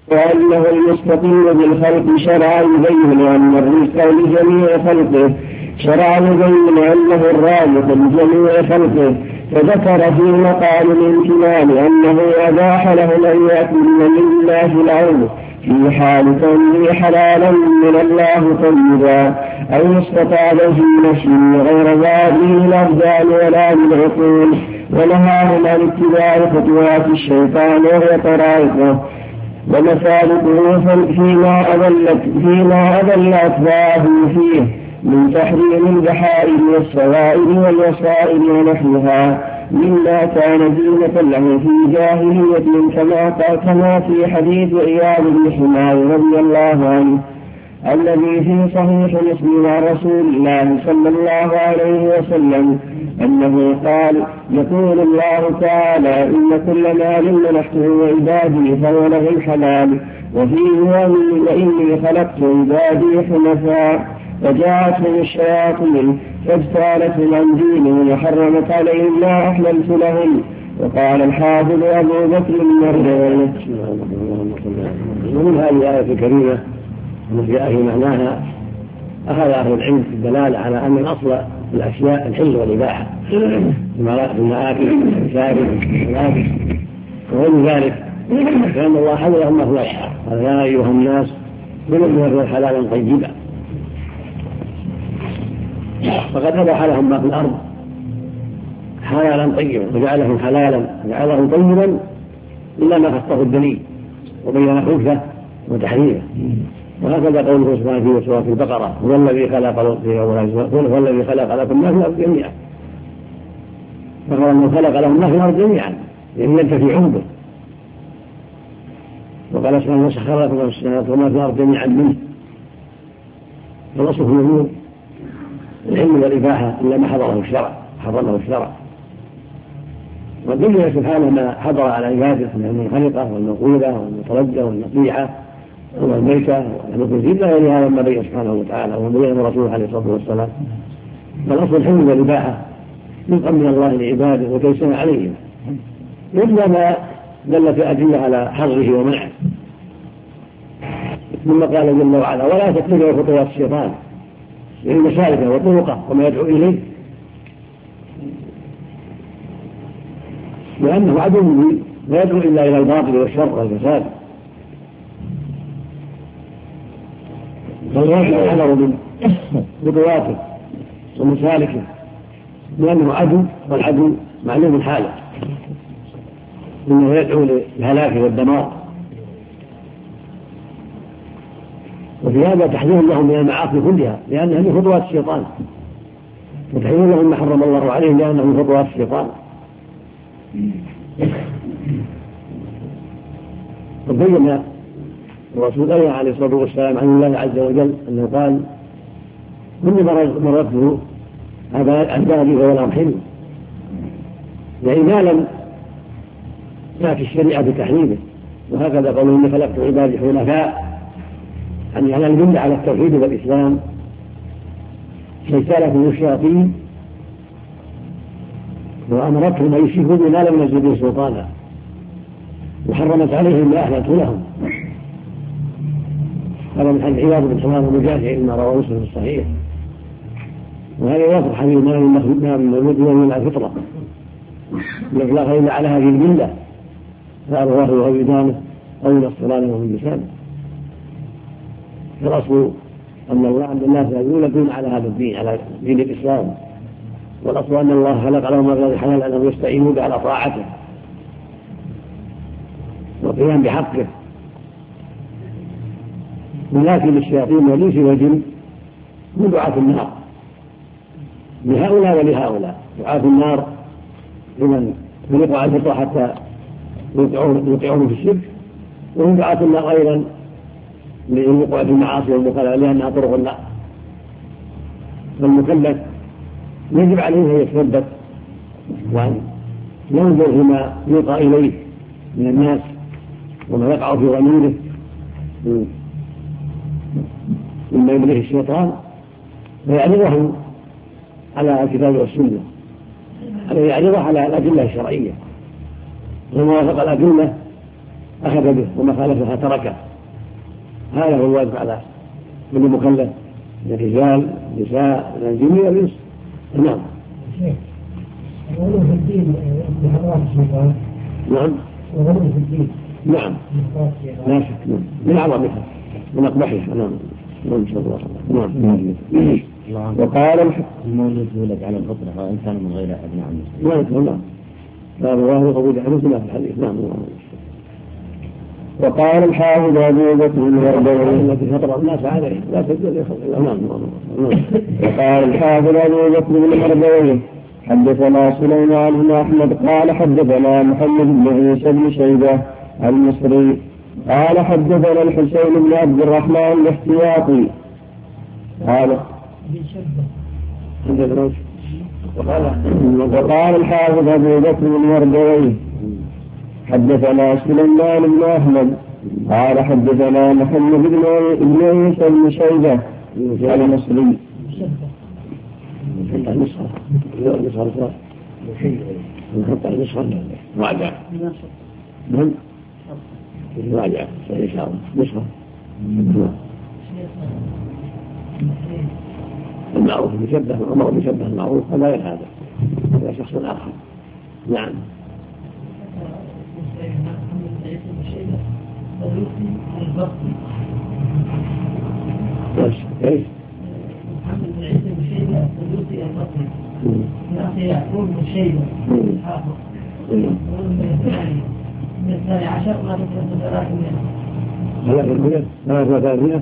وأنه المستقل بالخلق شرعا يبين أن الرزق لجميع خلقه، شرعا يبين أنه الرازق لجميع خلقه. فذكر في مقام الامتنان أنه أباح لهم أن يأكل من الله العون في حال كونه حلالا من الله طيبا، أو استطاع في نفسه غير ذاته الأبدان ولا للعقول، ونهاهم عن اتباع خطوات الشيطان وهي طرائقه ومسالكه فيما أضل أتباعه فيه من تحريم البحائر والسوائل والوسائل ونحوها مما كان زينة له في جاهلية، كما في حديث عياض بن حمار رضي الله عنه الذي في صحيح مسلم عن رسول الله صلى الله عليه وسلم أنه قال: يقول الله تعالى: إن كل مال منحته عبادي فهو له حلال، وفيه وإني خلقت عبادي حنفاء، فجاءتهم الشياطين فاجتالتهم عن دينهم وحرمت عليهم ما أحللت لهم. وقال الحافظ أبو بكر المرداوي: ومن هذه الآية الكريمة التي جاء في معناها أخذ أهل العلم في الدلالة على أن الأصل في الأشياء الحل والإباحة في المآكل والمشارب والملابس وغير ذلك، فإن الله حل لهم ما هو الحلال. قال: يا أيها الناس كلوا مما هو حلالا طيبا، فقد أباح لهم ما في الأرض حلالا طيبا وجعله حلالا وجعله طيبا إلا ما خصه الدليل وبين خبثه وتحريمه. وهكذا قوله سبحانه في سورة البقرة: هو الذي خلق لكم ما في الأرض جميعا، فهو أنه خلق لهم ما في الأرض جميعا يعني ينتفعون به. وقال سبحانه: وسخر لكم السماوات وما في الأرض جميعا منه. فالأصل في الأمور العلم والإباحة إلا ما حرمه الشرع، والدنيا سبحانه ما حضر على عباده من المنخنقة والموقوذة والمتردة والنصيحة والميتة والمكنزين لا غير هذا ما بين سبحانه وتعالى وبين رسوله عليه الصلاة والسلام. فالأصل الحلم والإباحة رزقا من الله لعباده وتيسيرا عليهم، مثل ما دلت الأدلة على حظه ومنعه. ثم قال جل وعلا: ولا تتبعوا خطوات الشيطان، يعني مسالكه وطرقه وما يدعو إليه، لأنه عدو لا يدعو إلا إلى الباطل والشر والفساد. فالواجب الحذر من خطواته ومسالكه، لأنه عدو، والعدو معلوم حاله، إنه يدعو للهلاك والدمار. وفي هذا تحذير لهم من المعاصي كلها لأنها من خطوات الشيطان، وتحذير لهم ما حرم الله عليهم لأنه من خطوات الشيطان. وبين الرسول عليه الصلاة والسلام عن الله عز وجل أنه قال: كل مرته عبادي ولا أرحمه، يعني ما لم تأتي الشريعة بتحريمه. وهكذا قالوا: إني خلقت عبادي حنفاء، يعني على الجملة على التوحيد والإسلام. فاجتالتهم الشياطين وأمرتهم أن يشركوا بما لم ينزل به سلطانا، وحرمت عليهم ما أحللت لهم. هذا من حديث عياض بن حمار المجاهد مما رواه مسلم في الصحيح. وهذا يوافق حديث: ما من مولود من الفطرة يطلق إلا على هذه الملة، فأبواه أو يدانه أو ينصرانه ومن لسانه. فالأصل أن الله عند الناس يولدون على هذا الدين، على دين الإسلام. والأصل أن الله خلق لهم هذا الحلال أنهم يستعينوا به على طاعته والقيام بحقه. ولكن الشياطين والإنس والجن من دعاة النار، لهؤلاء ولهؤلاء. دعاة النار لمن يقع الفطرة حتى يوقعون في الشرك، وهم دعاة النار أيضا للوقوع في المعاصي والمخالفة لأنها طرق النار. فالمكلف يجب عليه أن يتثبت وأن ينظر فيما يلقى إليه من الناس وما يقع في ضميره مما يمليه الشيطان، ويعرضه على الكتاب والسنة، يعرضه على الأدلة الشرعية وما وافق الأدلة أخذ به وما خالفها تركه. هذا هو الواجب على كل مكلف من الرجال النساء من الجن والإنس. نعم. وغلو في الدين بحضرات الشيطان. نعم. وغلو في الدين. نعم. لا شك. من أعظمها من أقبحها. نعم. نعم. نعم. وقال المولود يولد على الفطرة وإن كان من غير أبناء المسلمين. لا يدخل. نعم. فالله قبول حديث ما في الحديث. نعم. وقال الحافظ أبو بكر المردوي التي فطر الناس عليه لا تجوز يخلق. نعم. وقال الحافظ أبو بكر المردوي حدثنا سليمان بن أحمد قال حدثنا محمد بن عيسى بن شيبة المصري قال حدثنا الحسين بن عبد الرحمن الاحتياطي قال وقال الحافظ أبو بكر المردوي حدثنا سليمان بن أحمد قال حدثنا محمد بن عيسى بن شيبة المصري المعروف بشبه الأمر بشبه المعروف فلا هذا هذا شخص آخر. نعم. ايش؟ محمد بن عيسى بن شيبة الدوسي البصري من أخي يعقوب بن شيبة الحافظ من الثاني عشر ما تكون 300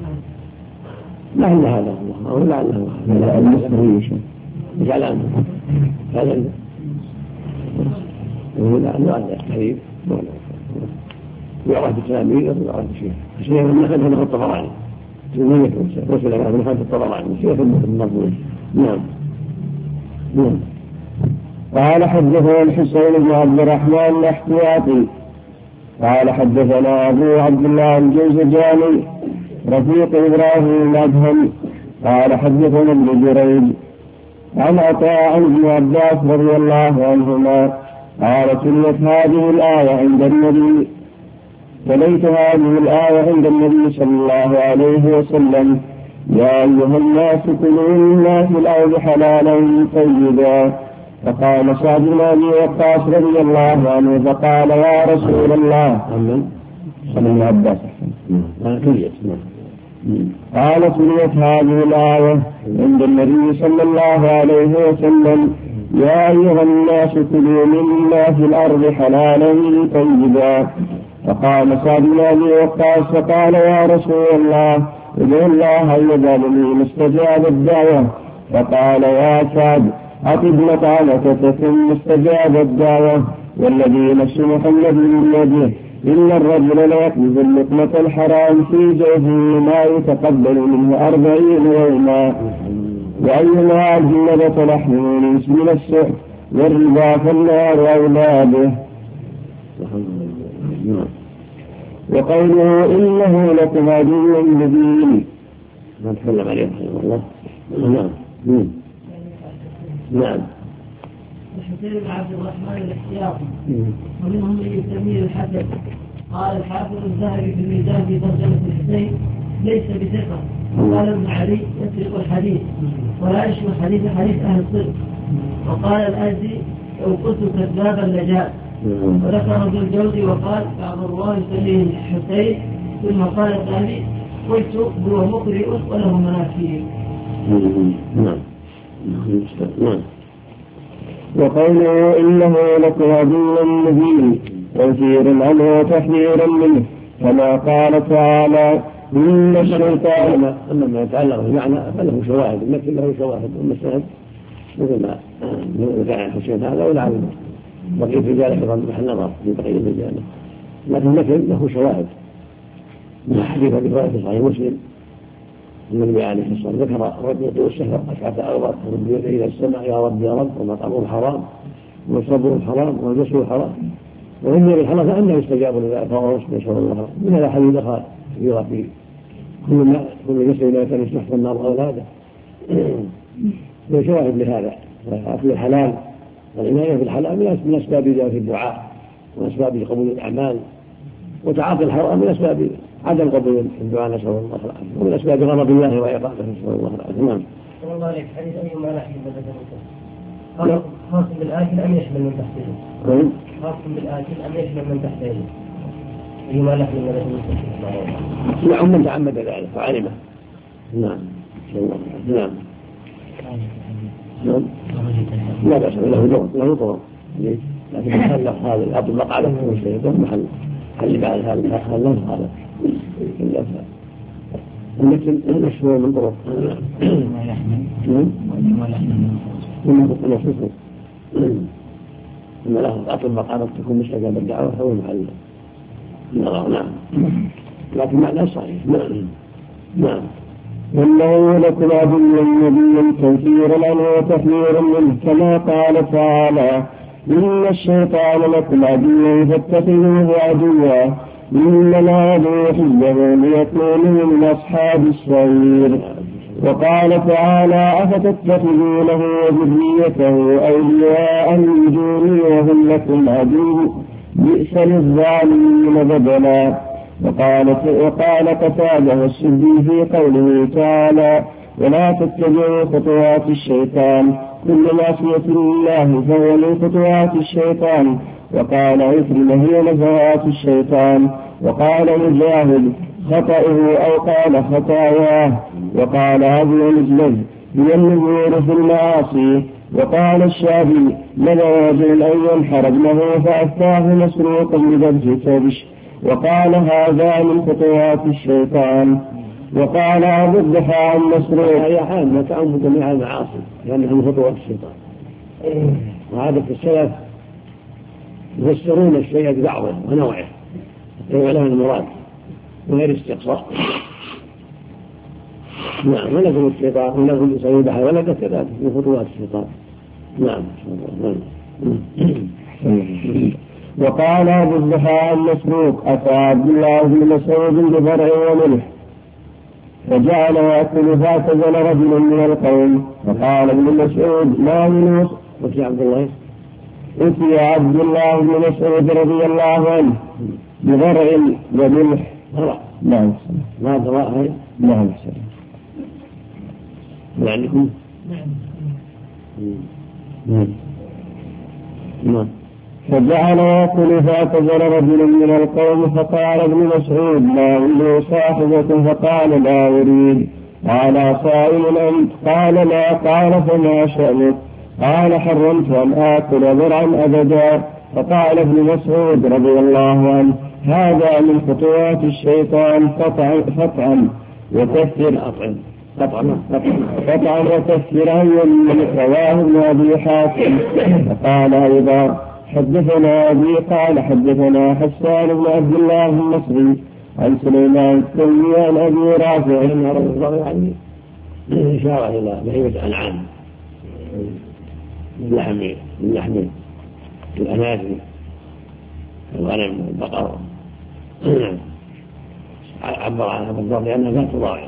لعل هذا الله أو لعل المصري جعل عنه هذا لا قريب يعرف بالتلاميذ ويعرف بالشيخ الشيخ من خلف الطبراني وصل على من خلف الطبراني الشيخ المضمون. نعم. نعم. قال حدثنا الحسين بن عبد الرحمن الاحتياطي قال حدثنا أبو عبد الله الجوزجاني رفيق إبراهيم الأدهم قال حدثنا ابن جريج عن عطاء بن عباس رضي الله عنهما قال تليت هذه الآية عند النبي تليت هذه الآية عند النبي صلى الله عليه وسلم يا أيها الناس كلوا مما في الأرض حلالا طيبا فقال سعد بن أبي وقاص رضي الله عنه فقال يا رسول الله صلى الله عليه وسلم قال تليت هذه الآية عند النبي صلى الله عليه وسلم يا أيها الناس كلوا مما في الأرض حلالا طيبا فقال سعد بن أبي وقاص فقال يا رسول الله ادعو الله أن يجعلني مستجاب الدعوة فقال يا سعد أطب مطعمك ثم مستجاب الدعوة والذي نفس محمد بيده إن الرجل ليقبض اللقمة الحرام في جوفه ما يتقبل منه 40 يوما وأيما أجنبة لحم الإنس من السحت والربا فالنار أولى به. وقوله إنه لكم عدو مبين ما تكلم عليه رحمه الله. نعم. نعم. الحسين بن عبد الرحمن الاحتياطي ومنهم من يسميه الحسن. قال الحافظ الذهبي في الميزان في ترجمة الحسين ليس بثقة. وقال ابن علي يسرق الحديث ولا يشبه حديث أهل الصدق. وقال الآزي لو قلت كذابا لجاء. وذكر ابن الجوزي وقال بعض الرواه يسميه الحسين ثم قال الذهبي قلت هو مقرئ وله مناكير. نعم. وقوله إنه لكم عدو مبين تنفير عنه وتحذير منه كما قال تعالى إن الشيطان. أما ما يتعلق بمعنى فله شواهد لكن له شواهد والمشاهد مثل ما ذكر الحسين هذا ولا عبده بقية رجال أيضا محل نظر في بقية رجاله لكن له شواهد من حديث رواية صحيح مسلم النبي عليه الصلاة والسلام ذكر الرجل يطيع السهر أشعث أغبر يرد إلى السماء يا رب يا رب ومطعمه حرام ومشربه حرام وملبسه حرام وإن بالحرام فأنه يستجاب لذلك فهو نسأل الله من هذا حديث دخل في كل جسد لا كان يستحق النار أولاده وشواهد لهذا أكل الحلال والعناية بالحلال من أسباب إجابة الدعاء وأسباب قبول الأعمال وتعاطي الحرام من أسباب عدم قبول الدعاء، نسأل الله العافية، ومن أسباب غضب الله وعقابه، نسأل الله العافية. نعم. صلى الله عليه حديث أيما لحم بدل خاص بالآكل أم يشمل من تحته؟ خاص بالآكل أم يشمل من تحته؟ أيما لحم بدل نعم، من تعمد ذلك فعلمه. نعم. نعم. نعم. لا بأس له طرق، لكن محل هذا الأطبق على كل شيء محل بعد هذا اللفظ هذا المشهور من طرق. إن له أطبق على تكون مشتقة بالدعوة هو محل. نعم. لكن معنى صحيح. نعم. والله لكم عدو نبي تنفير عنه وتحذير منه، كما قال تعالى: إن الشيطان لكم عدو فاتخذوه عدوا، إنما يدعو حزبه ليكونوا من أصحاب السعير. وقال تعالى: أفتتخذونه وذريته أولياء من دوني وهم لكم عدو، بئس للظالمين بدلا. وقال قتادة والسدي في قوله تعالى: ولا تتبعوا خطوات الشيطان، كل معصية لله فهو من خطوات الشيطان. وقال عكرمة: هي نزغات الشيطان. وقال مجاهد: خطأه أو قال خطاياه. وقال أبو مجلد: هي النذور في المعاصي. وقال الشافعي: نذر رجل أن ينحر ابنه فأفتاه مسروق بذبح كبش، وقال هذا من خطوات الشيطان. وقال أبو الضحى عن مسروق: هي عامة تعم جميع المعاصي لأنها من خطوات الشيطان. وعادة السلف يفسرون الشيء ببعضه ونوعه حتى يعلم المراد وغير استقصاء. نعم. ولكم الشيطان ولكم يسوي بحر ولك كذلك من خطوات الشيطان. نعم. وقال أبو الضحى عن مسروق: أتى عبد الله بن مسعود بضرع وملح فجعل يأكل، فاعتزل رجل من القوم فقال ابن مسعود: ما من وفي عبد الله أتي عبد الله بن مسعود رضي الله عنه بضرع وملح. نعم. ما ضراء. نعم. يعني نعم. فجعل يأكل، فاعتذر رجل من القوم فقال ابن مسعود: لا أريد صاحبكم. فقال: لا أريد. قال: صائم أنت؟ قال: لا. قال: فما شأنك؟ قال: حرمت أن آكل ذرعا أبدا. فقال ابن مسعود رضي الله عنه: هذا من خطوات الشيطان، قطعا وكثر وكثر رواه ابن أبي حاتم. فقال أيضا: حدثنا أبي قال: حدثنا حسان بن عبد الله المصري عن سليمان التيمي عن أبي رافع أن رسول الله يعني إشارة إلى بهيمة أنعام من لحم الأناثي الغنم والبقر. عبر عنها بالضبط لأنها لا تضاعف.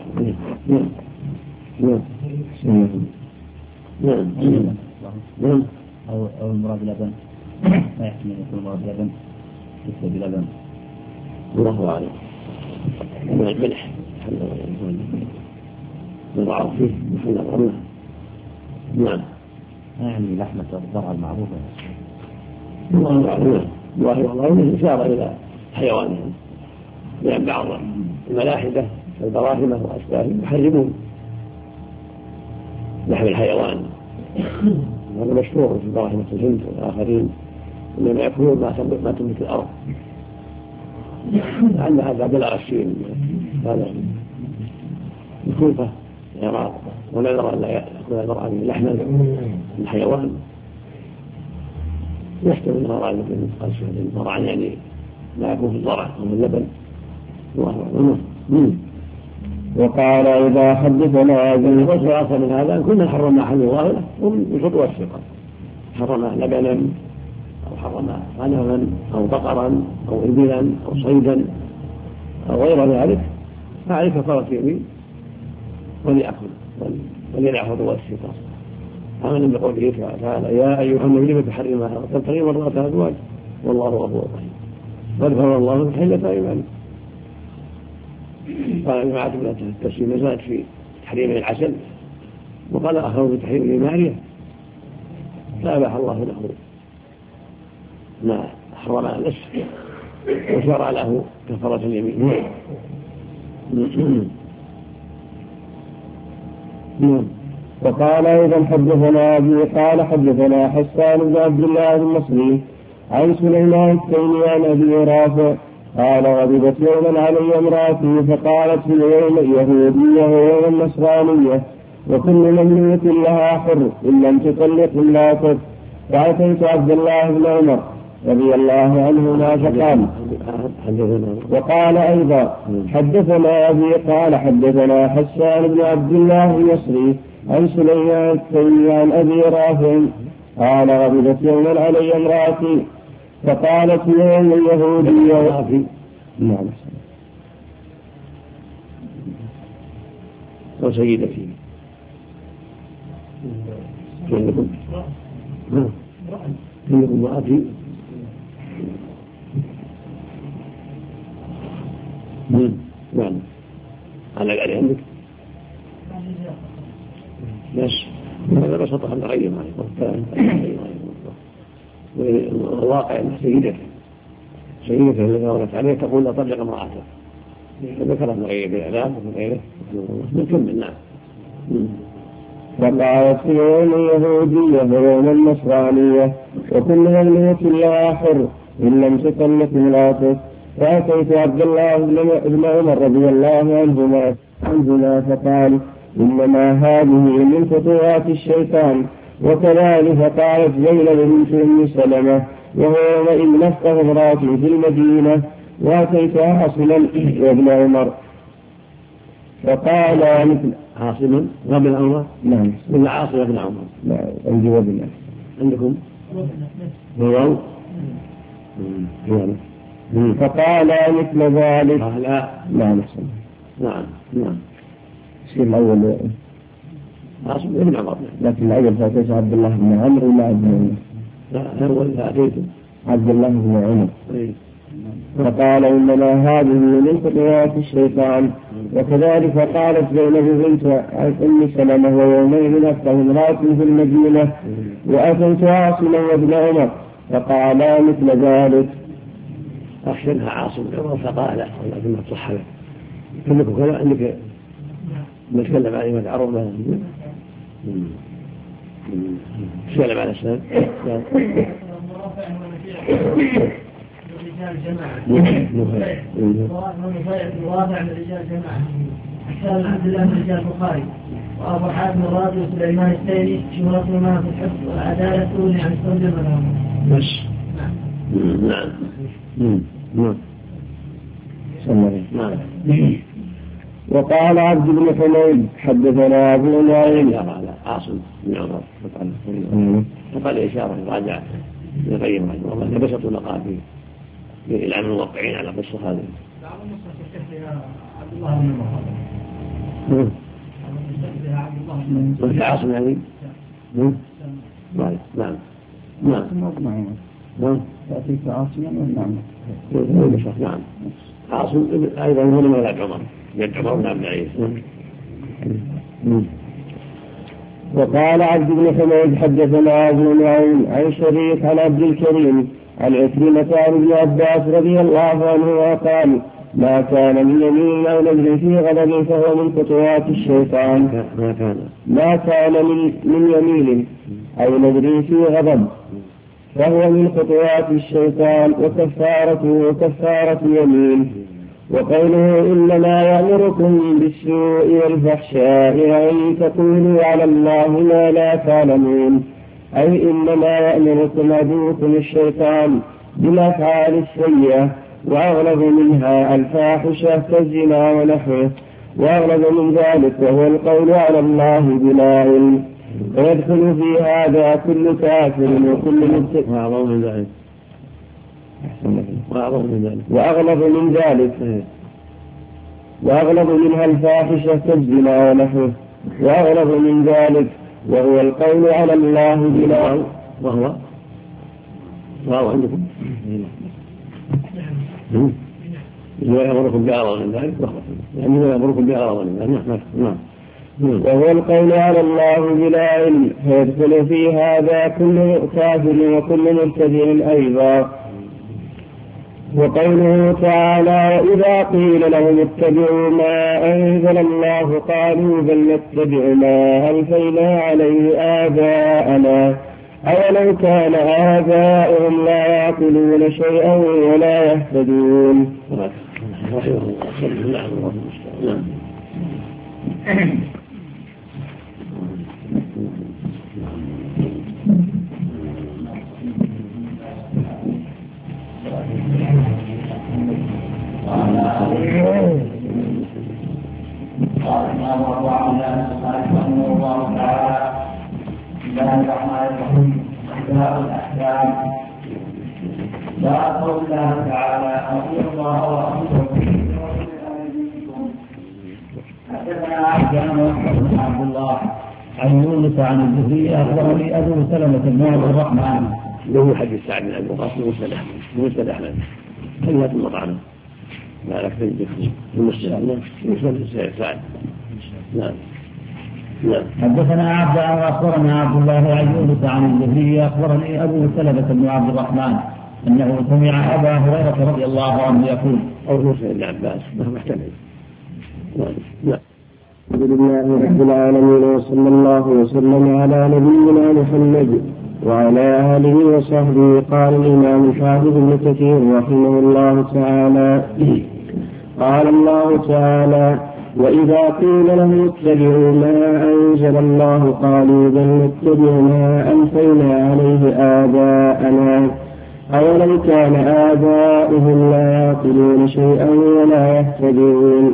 نعم. أو المراد لبن، ما يحتمل يكون المراد لبن ليس بلبن. الله أعلم. من الملح نضعه فيه محل الرملة. نعم. يعني لحمة الضرع المعروفة. الله أعلم. والله إشارة إلى حيوانهم، لأن بعض الملاحدة البراهمة وأشباههم يحرمون لحم الحيوان، هذا مشهور في براهمة الهند والآخرين، إنما يأكلون ما تنبت الأرض. لعل هذا بلغ الشيء هذا الكوفة العراق، ونذر أن لا يأكل المرأة من لحم الحيوان يحتمل المرأة مثل قال المرأة يعني لا يكون في الضرع أو اللبن. وقال: إذا حدثنا وصل من هذا كنا حرم ما حل الله له ومن خطوة الشيطان، حرم لبنا أو حرم غنما أو بقرا أو إبلا أو صيدا أو غير ذلك، فعليه كفارة يمين وليأكل وليدع خطوات الشيطان. آمن بقوله تعالى: يا أيها النبي لم تحرم هذا تبتغي مرضات أزواجك والله غفور رحيم. قد فرض الله تحلة أيمانكم. قال جماعة من التفسير نزلت في تحريم العسل، وقال آخرون في تحريم الإيمانية، فأباح الله له ما حرم على نفسه وشرع له كفارة اليمين. وقال أيضا حدثنا أبي قال حدثنا حسان بن عبد الله المصري عن سليمان التيمي عن أبي رافع قال غضبت يوما علي امرأتي فقالت اليوم يهودية ويوم نصرانية وكل مملوك لها حر إن لم تطلق امرأتك. فأتيت عبد الله بن عمر رضي الله عنهما فقال وقال أيضا حدثنا أبي قال حدثنا حسان بن عبد الله المصري عن سليمان التيمي عن أبي رافع قال غضبت يوما علي امرأتي فقالت يوم اليهودية نعم وسيدتي عندكم امرأتي نعم على قال عندك بس هذا بسطة عن غير ما والواقع أن سيدته التي ورثت عليه تقول لا طلق امرأته، فذكر ابن غير بالإعلام ومن غيره نكمل. نعم. فقالت يوم اليهودية ويوم النصرانية وكل مملوك لها حر إن لم تطلق امرأته. فأتيت عبد الله بن عمر رضي الله عنهما فقال إنما هذه من خطوات الشيطان. وكذلك قالت زينب بنت أم سلمة وهو يومئذ نفقه امرأة في المدينة. وأتيت عاصما وابن عمر فقال مثل عاصما وابن عمر. نعم ولا عاصم وابن عمر؟ لا عندي وابن. عندكم هو فقال مثل ذلك. لا نعم شيء الأول عاصم ابن عمر، لكن الأول فأتيت عبد الله بن عمرو ولا عبد الله؟ لا هو اللي أتيته عبد الله بن عمر. فقال إنما هذه من خطوات الشيطان. وكذلك قالت زينب بنت أم سلمة ويومئذ نفقه امرأة في المدينة. وأتيت عاصما وابن عمر فقالا مثل ذلك. أخشنها عاصم عمر فقال ولكن ما تصح له كلكم كذا عندك نتكلم عن ما تعرض له. تكلم عن السلام الرجال الواضع من الرجال جماعة أكثر الحمد لله من رجال البخاري وأبو حاتم الرازي وسليمان التيمي شهرتهما في الحفظ والعدالة تغني عن الترجمة لهم. بس نعم. وقال عبد بن حميد حدثنا أبو نعيم على عاصم بن عمر فقال إشارة راجع لغير رحمه الله لبسط لقاء في العلم الموقعين على قصة هذه. عبد عاصم يعني نعم تأتيك عاصما ونعم نعم عاصم أيضا هو من ولد عمر جد عمر بن عبد العزيز. وقال عبد بن حميد حدثنا أبو نعيم عن شريك عن عبد الكريم عن عكرمة عن ابن عباس رضي الله عنه قال ما كان من يمين أو نذر في غضب فهو من خطوات الشيطان. ما كان من يمين أو نذر في غضب فهو من خطوات الشيطان وكفارته كفارة يمين. وقوله إنما يأمركم بالسوء والفحشاء وأن تقولوا على الله ما لا تعلمون أي إنما يأمركم عدوكم الشيطان بالأفعال السيئة وأغلب منها الفاحشة كالزنا ونحوه وأغلب من ذلك وهو القول على الله بلا علم. ويدخل في هذا كل كافر وكل مبتدع وأغلب منها الفاحشة كالزنا ونحوه وأغلب من ذلك وهو القول على الله بلا وهو عندكم لا يأمركم بأغراض من ذلك يعني لا يأمركم بأغراض من ذلك. نعم. وهو القول على الله بلا علم، فيدخل في هذا كل كافر وكل مبتدع أيضا. وقوله تعالى: وإذا قيل لهم اتبعوا ما أنزل الله قالوا بل نتبع ما ألفينا عليه آباءنا أولو كان آباؤهم لا يعقلون شيئا ولا يهتدون. عبد الله عن يونس عن الزهري أخبرني أبو سلمة بن عبد الرحمن له حديث سعد بن أبي وقاص بمسند أحمد كلمة المطعم ما لك تجد في مسند سعد. نعم. حدثنا عبد أخبرنا عبد الله عن يونس عن الزهري أخبرني أبو سلمة بن عبد الرحمن أنه سمع أبا هريرة رضي الله عنه يقول أو موسى بن عباس ما محتمل. نعم. الحمد لله رب العالمين، وصلى الله وسلم على نبينا محمد وعلى آله وصحبه. قال الإمام الحافظ ابن كثير رحمه الله تعالى: قال الله تعالى: وإذا قيل لهم اتبعوا ما أنزل الله قالوا بل نتبع ما ألفينا عليه آباءنا أولو كان آباؤهم لا يعقلون شيئا ولا يهتدون.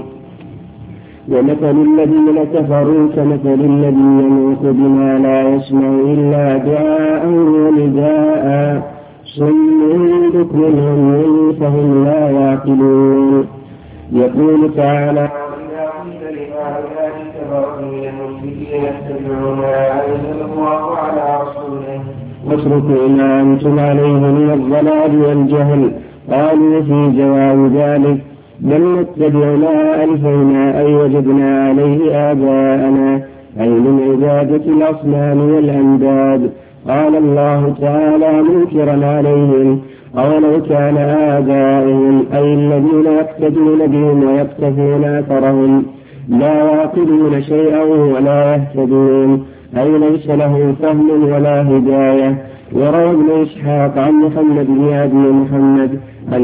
ومثل الذين كفروا كمثل الذي يموت بما لا يسمع إلا دعاء ونداء صم بكم عمي فهم لا يعقلون. يقول تعالى: وإذا قيل لهؤلاء اتبعوا من المشركين اتبعوا ما أنزل الله على رسوله واتركوا ما أنتم عليه من الضلال والجهل قالوا في جواب ذلك: بل نتبع ما ألفينا أي وجدنا عليه آباءنا أي من عبادة الأصنام والأنداد. قال الله تعالى منكرا عليهم: أولو كان آباؤهم أي الذين يقتدون بهم ويقتفون أثرهم لا يعقلون شيئا ولا يهتدون أي ليس له فهم ولا هداية. وروى ابن إسحاق عن محمد بن أبي محمد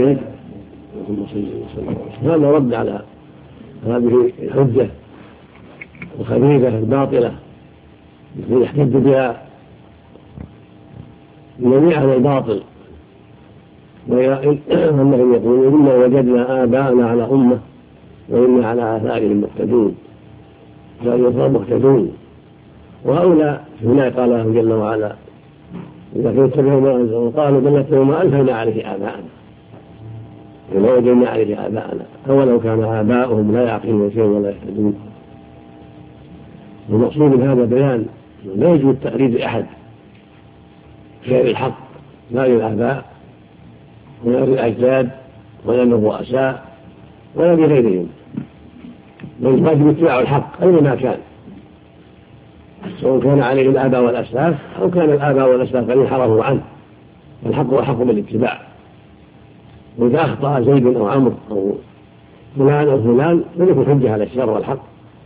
هذا رد على هذه الحجة الخبيثة الباطلة التي يحتج بها جميع أهل الباطل، وأنهم يقولون إنا وجدنا آباءنا على أمة وإنا على آثارهم مقتدون مقتدون. وهؤلاء هنا قال الله جل وعلا: إذا كنت تتبعوا ما أنزل قالوا بل نتبع ما ألفينا عليه آباءنا وما وجدنا عليه آباءنا أولو كان آباؤهم لا يعقلون شيئا ولا يهتدون. المقصود من هذا بيان لا يجوز تقليد أحد غير الحق، لا للآباء ولا للأجداد ولا للرؤساء ولا لغيرهم، بل يجب اتباع الحق أينما كان، سواء كان عليه الآباء والأسلاف أو كان الآباء والأسلاف قد انحرفوا عنه، الحق أحق بالاتباع. وإذا أخطأ زيد أو عمرو أو فلان أو فلان فليكن حجة على الشر والحق.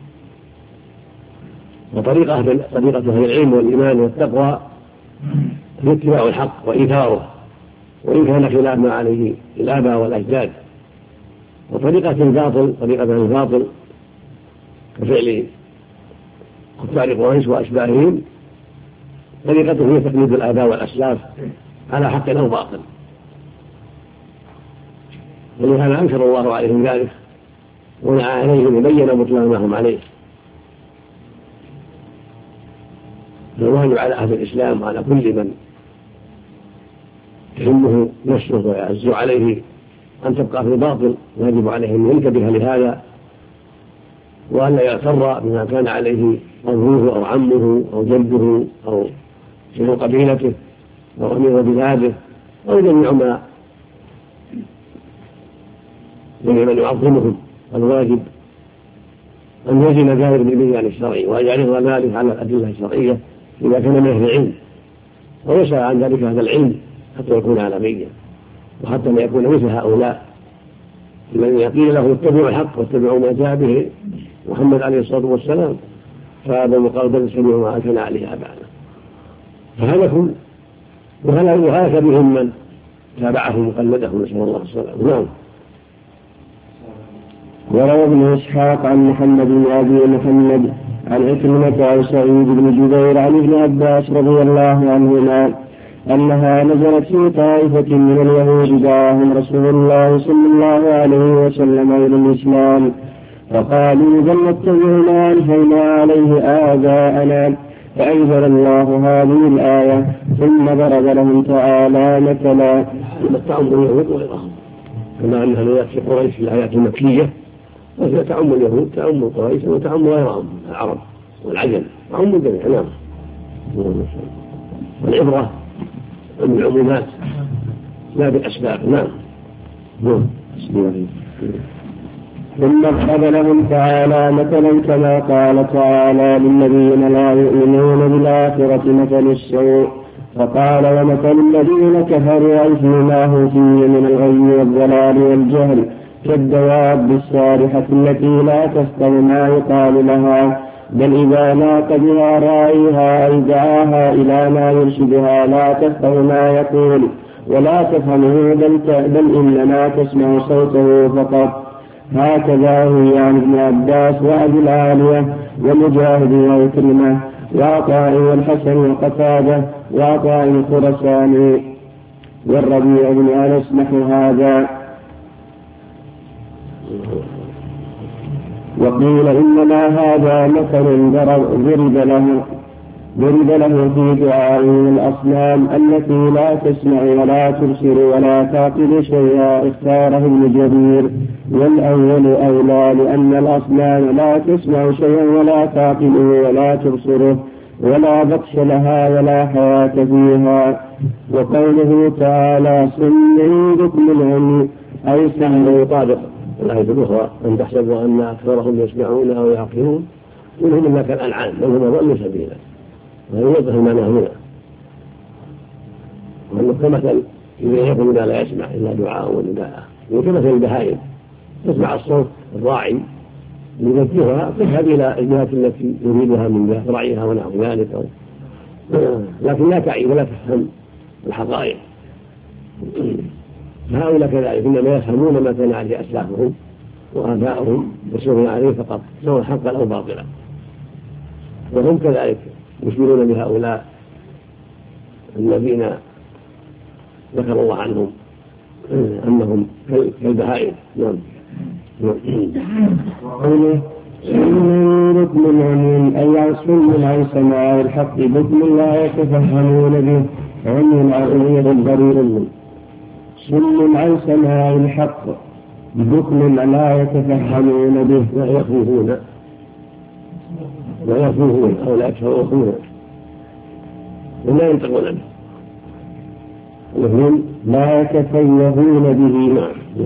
وطريقة أهل العلم والإيمان والتقوى هي اتباع الحق وإيثاره وإن كان خلاف ما عليه الآباء والأجداد. وطريقة الباطل كفعل كفار قريش وأشباههم طريقته هي تقليد الآباء والأسلاف على حق أو باطل، ولهذا أنكر الله عليهم ذلك ونعى عليهم وبين بطلان ما هم عليه. فالواجب على أهل الإسلام وعلى كل من يهمه نفسه ويعز عليه أن تبقى في الباطل يجب عليه أن ينتبه لهذا وأن لا يغتر بما كان عليه أبوه أو عمه أو جده أو شيخ قبيلته أو أمير بلاده أو جميع ما من يعظمهم الواجب أن يزن ذلك بالميزان الشرعي وأن يعرض ذلك على الأدلة الشرعية إذا كان من أهل العلم، ويسأل عن ذلك هذا العلم حتى يكون عالميا، وحتى لا يكون مثل هؤلاء الذين قيل له اتبعوا الحق واتبعوا ما جاء به محمد عليه الصلاة والسلام فهذا وقال بل سمعوا ما أتنا عليه آباءنا فهلكوا وهلك بهم من تابعهم وقلدهم نسأل الله السلامة. نعم. وروى ابن إسحاق عن محمد بن أبي محمد عن عكرمة عن سعيد بن جبير عن ابن عباس رضي الله عنهما أنها نزلت في طائفة من اليهود دعاهم رسول الله صلى الله عليه وسلم إلى الإسلام فقالوا بل نتبع ما ألفينا عليه آباءنا، فأنزل الله هذه الآية ثم ضرب لهم تعالى مثلا. تعم اليهود وغيرهم كما أنها نزلت في قريش في الآيات المكية، وهي تعم اليهود تعم قريش وتعم غيرهم العرب والعجم تعم الجميع. نعم. والعبرة بالعمومات لا بالأسباب. نعم. ثم ضرب لهم تعالى مثلا كما قال تعالى للذين لا يؤمنون بالآخرة مثل السوء فقال ومثل الذين كفروا أي فيما هو فيه من الغي والضلال والجهل كالدواب السارحة التي لا تفقه ما يقال لها بل إذا ناق بها راعيها أي دعاها إلى ما يرشدها لا تفقه ما يقول ولا تفهمه بل إنما تسمع صوته فقط. هكذا هي عن ابن عباس وأبي العالية ومجاهد وعكرمة وعطاء والحسن وقتادة وعطاء الخرساني والربيع بن أنس نحو هذا. وقيل إنما هذا مثل ضرب له في دعائه الأصنام التي لا تسمع ولا تبصر ولا تعقل شيئا اختاره ابن جرير والأول أولى لأن الأصنام لا تسمع شيئا ولا تعقله ولا تبصره ولا بطش لها ولا حياة فيها. وقوله تعالى صم بكم العمي أي سهل يطابق الآية الأخرى أن تحسبوا أن أكثرهم يسمعون أو يعقلون منهم إلا كالأنعام بل هم أضل سبيلا، وهذا يوضح المعنى هنا وأنه كمثل إذا يقول لا يسمع إلا دعاء ونداء وكمثل البهائم تسمع الصوت الراعي يوجهها تذهب إلى الجهات التي يريدها من جهة رعيها ونحو ذلك لكن لا تعي ولا تفهم الحقائق. هؤلاء كذلك إنما يفهمون ما كان عليه أسلافهم وآباؤهم يسيرون عليه فقط سواء حقا أو باطلا، وهم كذلك يشيرون بهؤلاء الذين ذكر الله عنهم أنهم كالبهائم. نعم. وقوله سم بكم عمي أي عصم عن سماع الحق بكم لا يتفهمون به عمي عقلية ضرير سم عن سماع الحق بكم لا يتفهمون به ويفوهون أو لا يفوهون ولا ينطقون به وهم لا يتفوهون به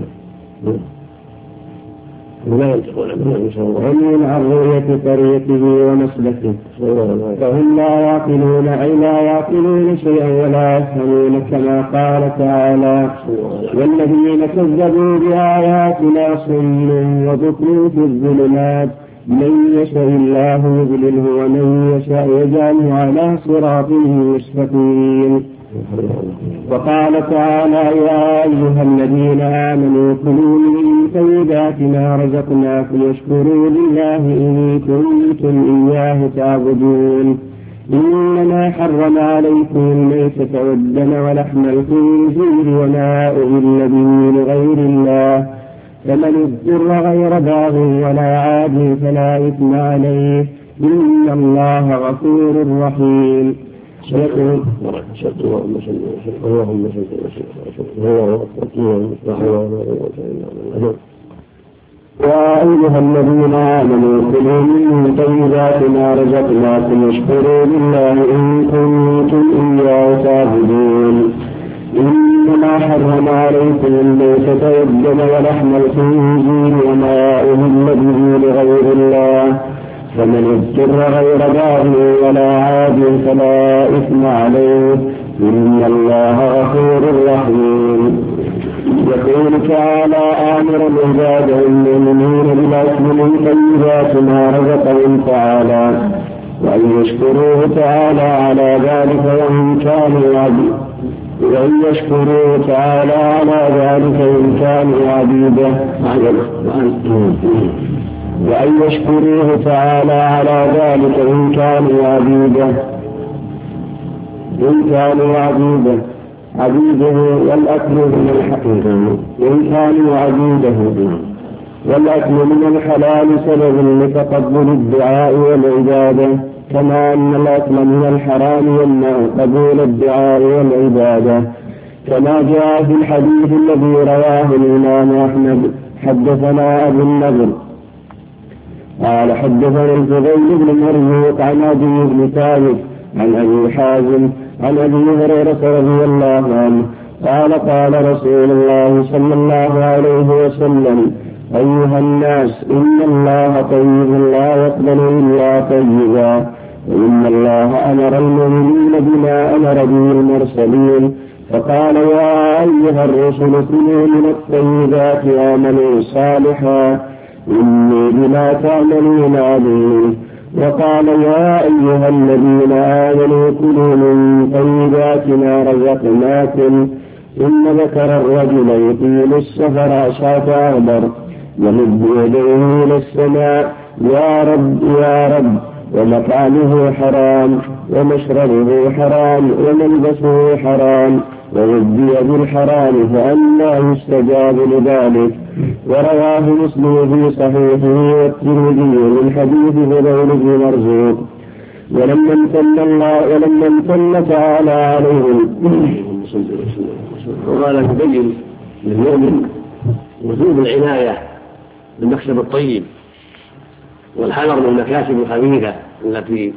ولا ينطقون به وهم عن رؤية طريقه ومسلكه فهم لا يعقلون أي لا يعقلون شيئا ولا يفهمون كما قال تعالى والذين كذبوا بآياتنا صم وبكم في الظلمات من يشاء الله يضلله ومن يشاء يجعله على صراط مستقيم. وقال تعالى يا أيها الذين آمنوا كلوا من طيبات ما رزقناكم واشكروا لله إن كنتم إياه تعبدون إنما حرم عليكم الميتة والدم ولحم الخنزير وما أهل به لغير الله فمن اضطر غير باغ ولا عاد فلا إثم عليه إن الله غفور رحيم. يا أيها الذين آمنوا كلوا من طيبات ما رزقناكم واشكروا لله إن كنتم إياه تعبدون إنما حرم عليكم الميتة والدم ولحم الخنزير وما أهل به لغير الله فمن اضطر غير باغ ولا عاد فلا إثم عليه إن الله غفور رحيم. يقول تعالى آمرا عباده المؤمنين بالأكل من طيبات ما رزقهم تعالى وأن يشكروه تعالى على ذلك وإن كانوا عبيده وأن يشكروه تعالى على ذلك إن كانوا عبيده وأن يشكروه تعالى على ذلك إن كانوا عبيده والأكل من الحقيقة إن كانوا عبيده والأكل من الحلال سبب لتقبل الدعاء والعبادة كما أن الأكل من الحرام يمنع قبول الدعاء والعبادة كما جاء في الحديث الذي رواه الإمام أحمد حدثنا أبو النضر قال حدثنا الفضيل بن مرزوق عن أبي بن ثابت عن أبي حازم عن أبي هريرة رضي الله عنه قال قال رسول الله صلى الله عليه وسلم أيها الناس إن الله طيب لا يقبل إلا طيبا وإن الله أمر المؤمنين بما أمر به المرسلين فقال يا أيها الرسل كلوا من الطيبات وعملوا صالحا إني بما تعملون عليم وقال يا أيها الذين آمنوا كلوا من طيبات ما رزقناكم ثم ذكر الرجل يطيل السفر أشعث أغبر يمد يديه إلى السماء يا رب يا رب ومطعمه حرام ومشربه حرام وملبسه حرام وغذي بالحرام فأنى يستجاب لذلك. ورواه مسلم في صحيحه والترمذي من حديث فضيل بن مرزوق. ولما امتن تعالى عليهم وقال يبين للمؤمن وجوب العناية بالمكسب الطيب والحذر من المكاسب الخبيثة التي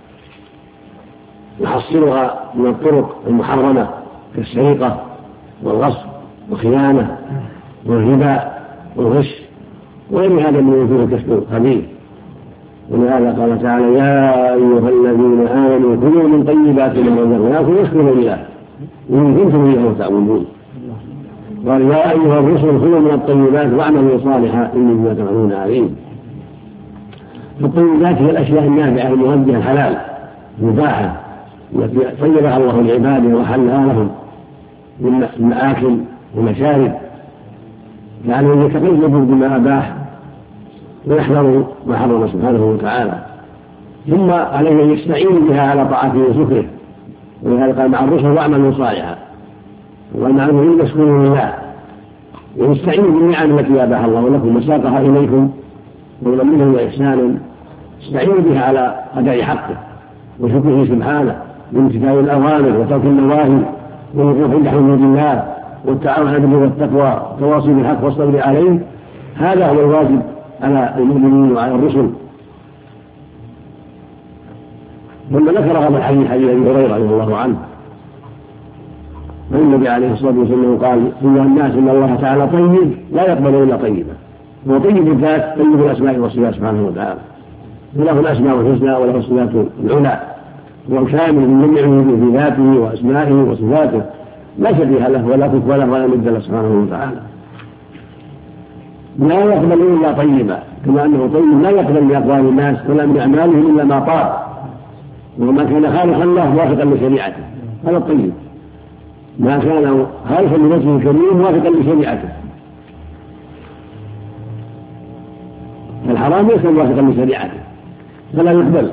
يحصلها من الطرق المحرمة كالسرقة والغصب والخيانة والربا والغش وغير هذا من وجوه الكسب الخبيث. ولهذا قال تعالى يا أيها الذين آمنوا كلوا من طيبات ما رزقناكم واشكروا لله إن كنتم إياه تعبدون. قال يا أيها الرسل كلوا من الطيبات واعملوا صالحا إني بما تعملون عليم. الطيبات هي الأشياء النافعة الموجهة الحلال المباحة التي طيبها الله لعباده وحلها لهم من مآكل ومشارب يعني يتقيدوا بما أباح ويحذروا ما حرم سبحانه وتعالى. ثم عليه أن يستعين بها على طاعته وشكره. ولهذا قال مع الرسل واعملوا صالحا والمعلومين يشكرون لله ويستعينوا بالنعم التي أباح الله لكم وساقها إليكم فضلا منه وإحسانا استعينوا بها على أداء حقه وشكره سبحانه بامتثال الأوامر وترك النواهي والوقوف عند حدود الله والتعاون على البر والتقوى والتواصي بالحق والصبر عليه. هذا هو الواجب على المؤمنين وعلى الرسل. ثم ذكر هذا الحديث حديث أبي هريرة رضي الله عنه النبي عليه الصلاة والسلام قال أيها الناس إن الله تعالى طيب لا يقبل إلا طيبا. هو طيب الذات طيب الأسماء والصفات سبحانه وتعالى وله الأسماء الحسنى وله الصفات العلى هو كامل من جميع في ذاته وأسمائه وصفاته لا شبيه له ولا كف له ولا ند له سبحانه وتعالى. لا يقبل إلا طيبا كما أنه طيب لا يقبل لأقوال الناس ولا من أعمالهم إلا ما طاب وما كان خالقا له وافقا لشريعته هذا الطيب ما كان خالقا لنفسه الكريم وافقا لشريعته. الحرام ليس موافقا لشريعته فلا يقبل.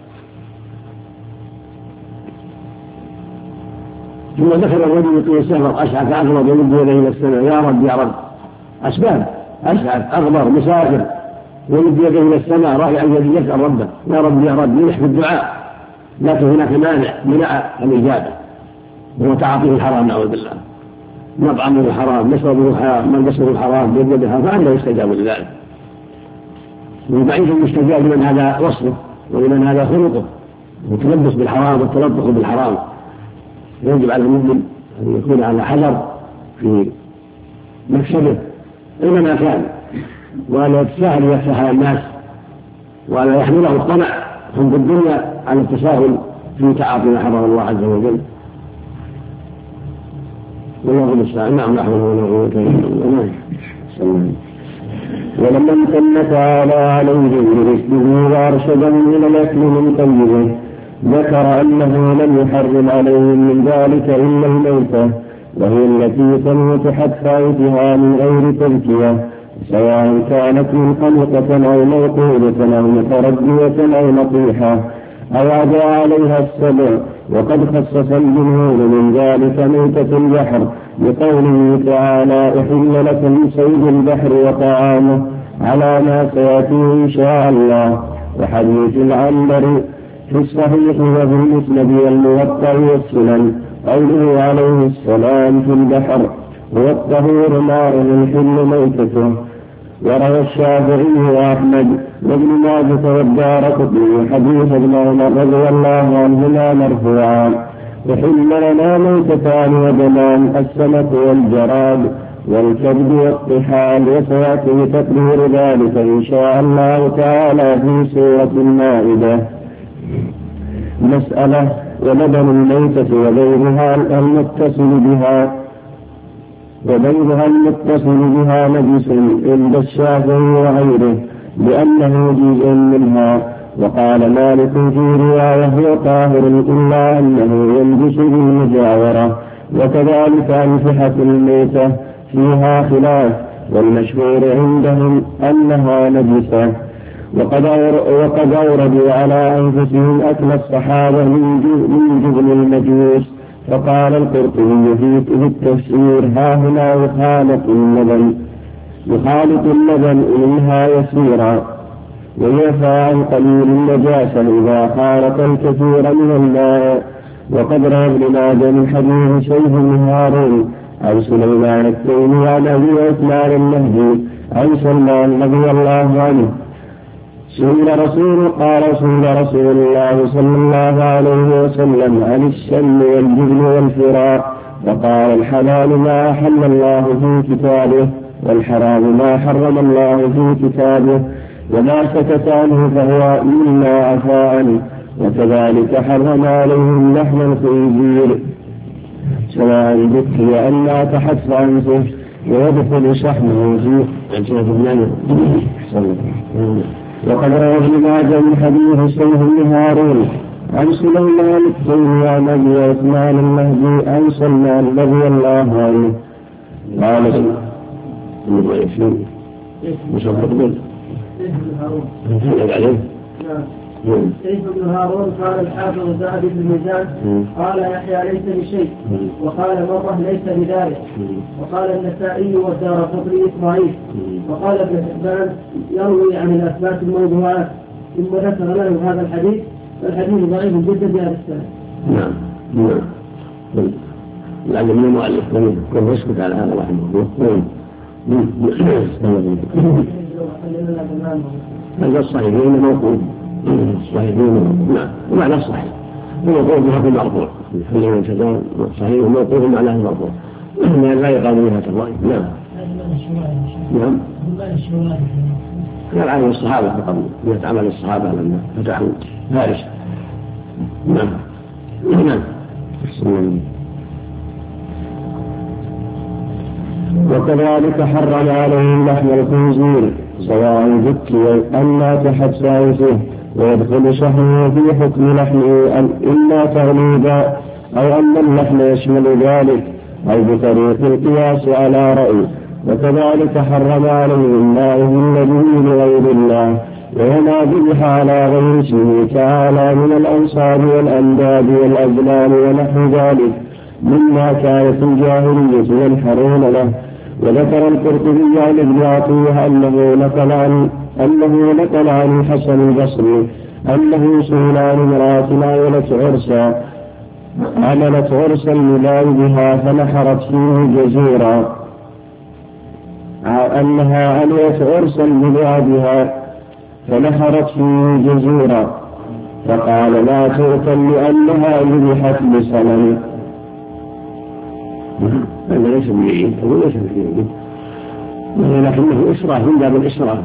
ثم ذكر الرجل يطيل السفر أشعث أغبر يمد يديه إلى السماء يا رب يا رب أسباب أشعث أغبر مسافر يمد يديه إلى السماء رافعا يديه يسأل ربه يا رب يا رب يلح بالدعاء لكن هناك منع الإجابة وهو تعاطيه الحرام نعوذ بالله مطعمه حرام مشربه حرام ملبسه حرام يده حرام فأنه يستجاب لذلك. وبعيد المستجاب لمن هذا وصفه ولمن هذا خلقه والتلبس بالحرام والتلطخ بالحرام. يجب على المؤمن أن يكون على حذر في مكسبه أينما كان، وأن يتساهل ويفتح على الناس، وأن يحمله الطمع عند الدنيا على التساهل في تعاطي ما حرم الله عز وجل. والله المستعان. نعم نحن ولما امتن تعالى عليه برشده وارشدهم الى الاكل من طيبه ذكر انه لم يحرم عليهم من ذلك الا الموتة، وهي التي تموت حتى يؤتها من غير تزكية، سواء كانت منخنقة او موقوذة او متردية او نطيحة او عدا عليها السبع. وقد خصص الجمهور من ذلك موتة البحر بقوله تعالى احل لكم صيد البحر وطعامه على ما سياتي ان شاء الله. وحديث العنبر في الصحيح وفي المسند والموطأ والسنن قوله عليه السلام في البحر هو الطهور ماء الحل ميتته. وروى الشافعي وأحمد وابن ماجه والدارقطني حديث ابن عمر رضي الله عنهما مرفوعا وحل لنا ميتتان ودمان السمك والجراد والكبد والطحال، وسيأتي تقرير ذلك إن شاء الله تعالى في سورة المائدة. مسألة: ولبن الميتة وغيرها المتصل بها نجس عند الشافعي وغيره لأنه جزء منها. وقال مالك في رواية هو طاهر إلا أنه ينجس بالمجاورة. وكذلك أنفحة الميتة فيها خلاف، والمشهور عندهم أنها نجسة. وقد أوردوا على أنفسهم أكل الصحابة من جبن المجوس. فقال القرطبي في التفسير ها هنا يخالط اللبن منها يسيرا ويعفى عن قليل النجاسة إذا خالط الكثير من الماء. وقد روى ابن ماجه من حديث شيخ بن هارون عن سليمان التيمي عن أبي عثمان النهدي عن سلمان رضي الله عنه قال رسول الله صلى الله عليه وسلم عن الشم والجبن والفراء، وقال الحلال ما أحل الله في كتابه والحرام ما حرم الله في كتابه، وما سكت عنه فهو مما عفى عنه. وكذلك حرم عليهم لحم الخنزير سواء ذكي أن لا تحس عنه ويدخل شحمه في وقد روى ابن ماجه من حديث شيخ بن هارون عن سليمان التيمي عن أبي عثمان النهدي عن سلمان رضي الله عنه قال سيف بن هارون قال الحافظ الذهبي في الميزان قال يحيى ليس بشيء، وقال مرة ليس بذلك، وقال النسائي والدارقطني ضعيف، وقال ابن حبان يروي عن الأثبات الموضوعات، ثم ذكر له هذا الحديث فالحديث ضعيف جدا بهذا السنة. نعم. لعل من المؤلف كن يسكت على هذا رحمه الله. هذا الصحيحين موقوف صحيحين. نعم. ومعنى الصحيح موقوف بحكم المرفوع. صحيح موقوف معناه المرفوع لا يقال بها الرأي. نعم. كان عليه الصحابة قبل يتعامل الصحابة لما فتحوا فارس. نعم. وكذلك حرم عليهم لحم الخنزير سواء ذكي أن لا تحس عنه ويدخل شحمه في حكم لحمه إلا تغليبا، أو أن اللحم يشمل ذلك، أو بطريق القياس على رأي. وكذلك حرم عليهم ما أهل به لغير الله وما ذبح على غير اسمه تعالى من الأنصاب والأنداد والأزلام ونحو ذلك مما كانت الجاهلية ينحرون له. وذكر القرطبي عن ابن عطية أنه نقل عن الحسن البصري أنه سئل عن امرأة عملت عرسا لنائبها فنحرت فيه جزورا، أنها عملت عرسا لنائبها فنحرت فيه جزورا، فقال لا تؤكل لأنها ذبحت بسنن. هذا ليس بعيد أو ليس بعيد، لكنه إسراف من باب الإسراف،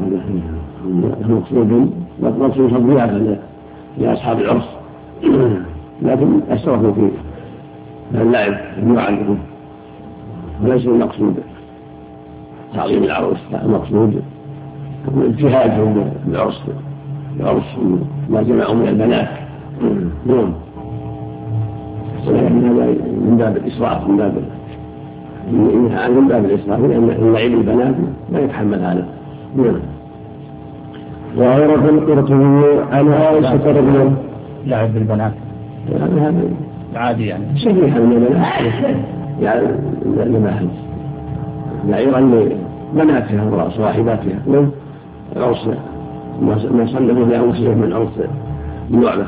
مقصود تضييع لأصحاب العرس، لكن أسرفوا في اللعب المعلم، وليس المقصود تعظيم العروس، لا المقصود اجتهادهم بالعرس ما جمعوا من البنات. نعم، ولكن هذا من باب الإسراف، من باب الإسراف، لأن لعب البنات لا يتحمل هذا. نعم. وعرف القرطبي عن عائشة رضي الله عنها لعب بالبنات هذا عادي يعني شبيها من البنات يعني لما لعيرا لبناتها وصاحباتها من عرس ما صنفوا لأنفسهم من عرس اللعبة.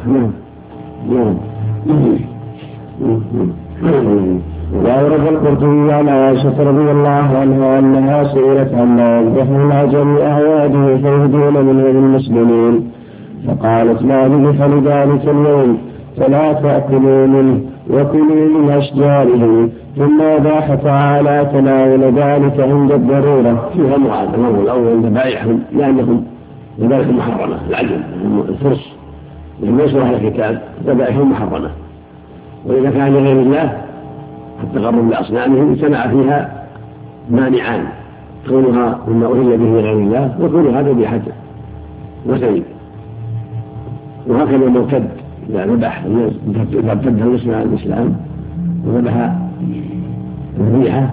وأورد القرطبي عن عائشة رضي الله عنها أنها سئلت عما يذبحون عن جميع أعياده فيهدون منه للمسلمين، فقالت ما ذبح لذلك اليوم فلا تأكلوا منه وكلوا من أشجاره، ثم أباح تعالى تناول ذلك عند الضرورة. فيها معاذ الأول ذبائحهم لأنهم ذبائح محرمة، العجل الفرس لما يشرح الكتاب ذبائحهم محرمة، وإذا كان لغير الله التقرب لأصنامهم اجتمع فيها مانعان، كونها مما أهل به لغير الله وكونها ذبيحة وثني. وهكذا المرتد إذا ذبح إذا ارتد المسلم عن الإسلام وذبح ذبيحة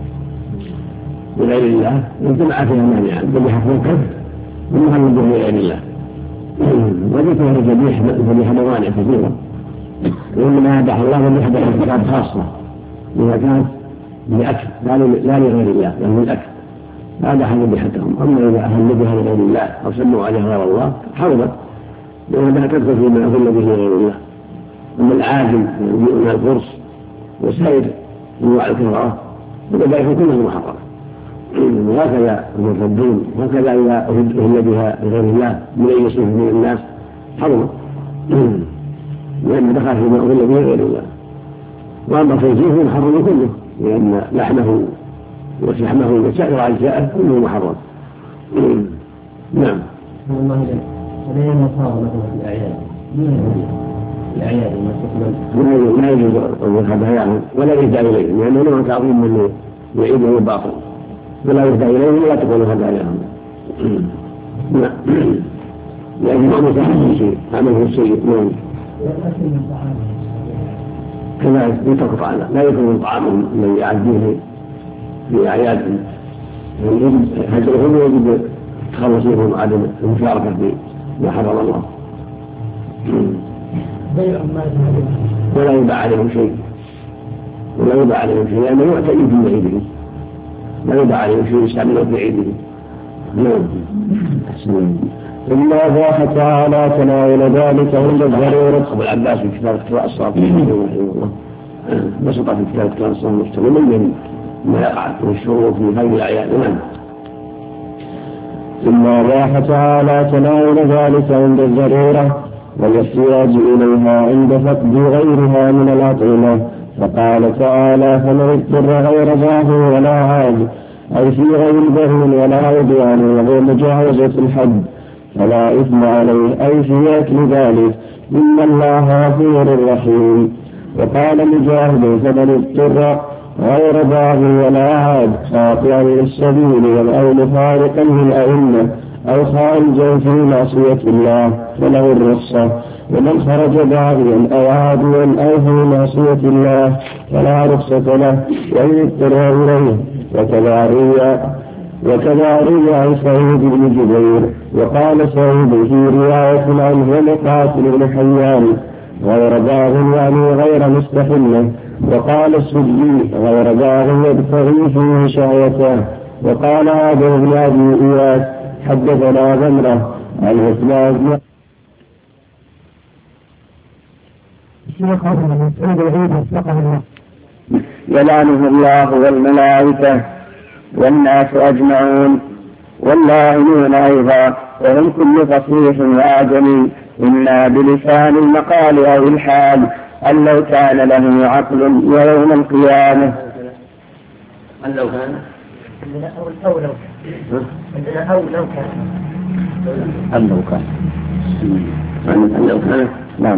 لغير الله اجتمع فيها مانعان، ذبيحة مرتد ومهل به لغير الله. وذكر ذبيحة موانع كثيرة، وإنما ذبح الله ذبيحة باعتقاد خاصة إذا كانت لأكل لا لغير الله بل للأكل لا أحد ذبيحتهم. أما إذا أهل بها لغير الله أو سموا عليها غير الله حرمت، لأنها تدخل فيما أهل به لغير الله. أما العاجل من الفرس وسائر أنواع الكفرة فذبائح كلها محرمة، وهكذا المرتدون، وهكذا إذا أهل بها لغير الله من أي صنف من الناس حرمت، لأن دخل فيما أهل به لغير الله. وأما الخنزير محرم كله، لأن لحمه وشحمه وسائر أجزاءه كله محرم. نعم. وليه المصارى مثلا في الأعياد ما يجوز الهدايا ولا يهدى إليهم، لأنه نوع تعظيم من يعيده الباطل، ولا يهدى إليهم ولا تكون هداياهم. نعم، لأن ما مساحة شيء عمله السيء. نعم. كذلك يترك لا يكون من طعامهم الذي يعديه في أعيادهم، يجب هجرهم ويجب تخلص منهم عدم المشاركة فيما حرم الله. ولا يباع عليهم شيء لأنه يعتني في عيده، لا يباع عليهم شيء يستعمله في عيده. ثم أباح تعالى تناول ذلك عند الضرورة. أبو العباس في كتاب اقتراء الصلاة رحمه الله بسط في كتاب اقتراء الصلاة مستمر ما يقع من الشروط في هذه الأعياد. ثم أباح تعالى تناول ذلك عند الضرورة والاحتياج إليها عند فقد غيرها من الأطعمة، فقال تعالى فمن اضطر غير باغ ولا عاد أي في غير بغي ولا عدوان وهو مجاوزة الحد فلا إثم عليه أي في أكل ذلك، إن الله غفور رحيم. وقال مجاهد فمن اضطر غير باغ ولا عاد خاطئا للسبيل أو مفارقا للأئمة أو خارجا في معصية الله فله الرخصة، ومن خرج باغيا أو عادوا أو في معصية الله فلا رخصة له وإن اضطر إليه. وكذا روى عن سعيد بن جبير وقال سعيد في رواية عنه ومقاتل بن حيان غير باغ يعني غير مستحل، وقال السدي غير باغ يبتغي فيه شهوته. وقال هذا ابن أبي إياس حدثنا غمرة عن عثمان بن يلعنه الله والملائكة والناس أجمعون واللاعنون أيضا، وهم كل فصيح وأعجمي إما بلسان المقال أو الحال أن لو كان له عقل ويوم القيامة هل لو كان عندنا أو لو كان عندنا أو لو كان أم لو كان هل لو كان نعم.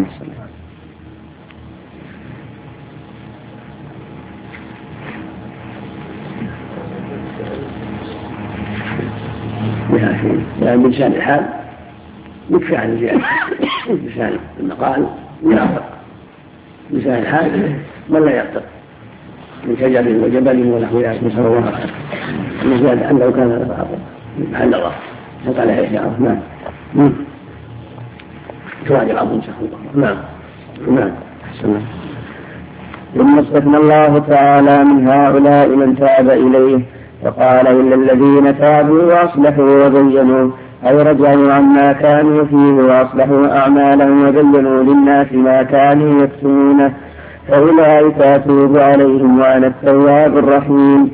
يعني بلسان الحال يكفي عن الزيادة بلسان المقال يعتق بلسان الحال من لا يعتق من شجر وجبل ونحو ذلك نسأل الله العافية. المزيادة أن لو كان محل الله حق عليه إشارة. نعم تراجع الأرض إن شاء الله. نعم أحسن. ثم استثنى الله تعالى من هؤلاء من تاب إليه فقال إلا الذين تابوا وأصلحوا وبينوا أي رجعوا عما كانوا فيه وأصلحوا أعمالهم وبينوا للناس ما كانوا يكتمونه فأولئك أتوب عليهم وأنا التواب الرحيم.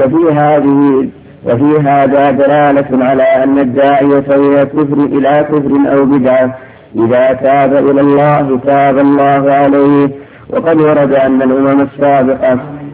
وفي هذا دلالة على أن الداعية إلى كفر أو بدعة إذا تاب إلى الله تاب الله عليه. وقد ورد أن الأمم السابقة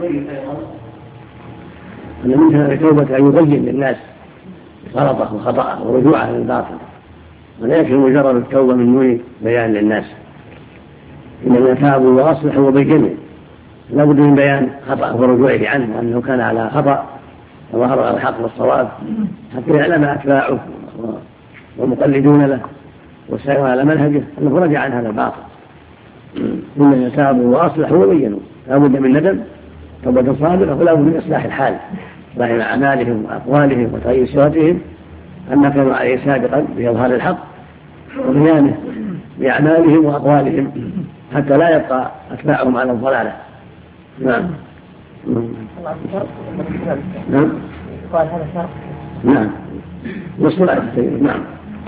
أن منها التوبة أن يبين للناس غلطه وخطأه ورجوعه للباطل ولا يكفي مجرد التوبة من دون بيان للناس إنما تابوا وأصلحوا وبينوا لا بد من بيان خطأه ورجوعه عنه أنه كان على خطأ وظهر على الحق والصواب حتى يعلم أتباعه والمقلدون له والسائرون على منهجه أنه رجع عن هذا الباطل. إنما تابوا وأصلحوا وبينوا لا بد من ندم توبة صادقة ولا بد من إصلاح الحال بين أعمالهم وأقوالهم وتغيير صورتهم أما كانوا عليه سابقا بإظهار الحق وبيانه بأعمالهم وأقوالهم حتى لا يبقى أتباعهم على الضلالة. نعم قال هذا شرط. نعم والصلاة نعم.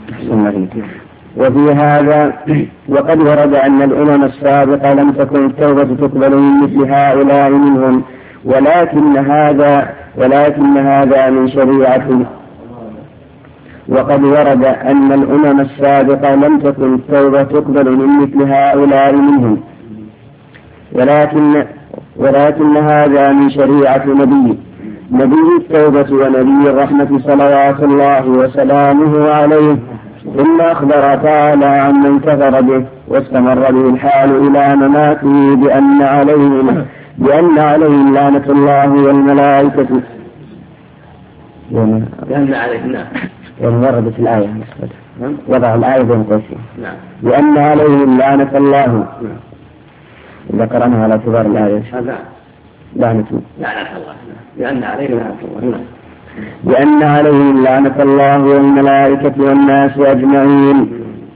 وفي هذا وقد ورد أن الأمم السابقة لم تكن التوبة تقبل من مثل هؤلاء منهم ولكن هذا من شريعة. وقد ورد أن الأمم السابقة لم تكن التوبة تقبل من مثل هؤلاء منهم ولكن هذا من شريعة نبي التوبة ونبي الرحمة صلوات الله وسلامه عليه. ثم أخبر تعالى عمن كفر به واستمر به الحال إلى مماته بأن عليهم لعنة الله والملائكة وردت الآية وضع الآية بين قوسين بأن عليهم لعنة الله إذا قرأنا على اعتبار الآية لعنة الله بأن عليهم لعنة الله بأن عليهم لعنة الله والملائكة والناس أجمعين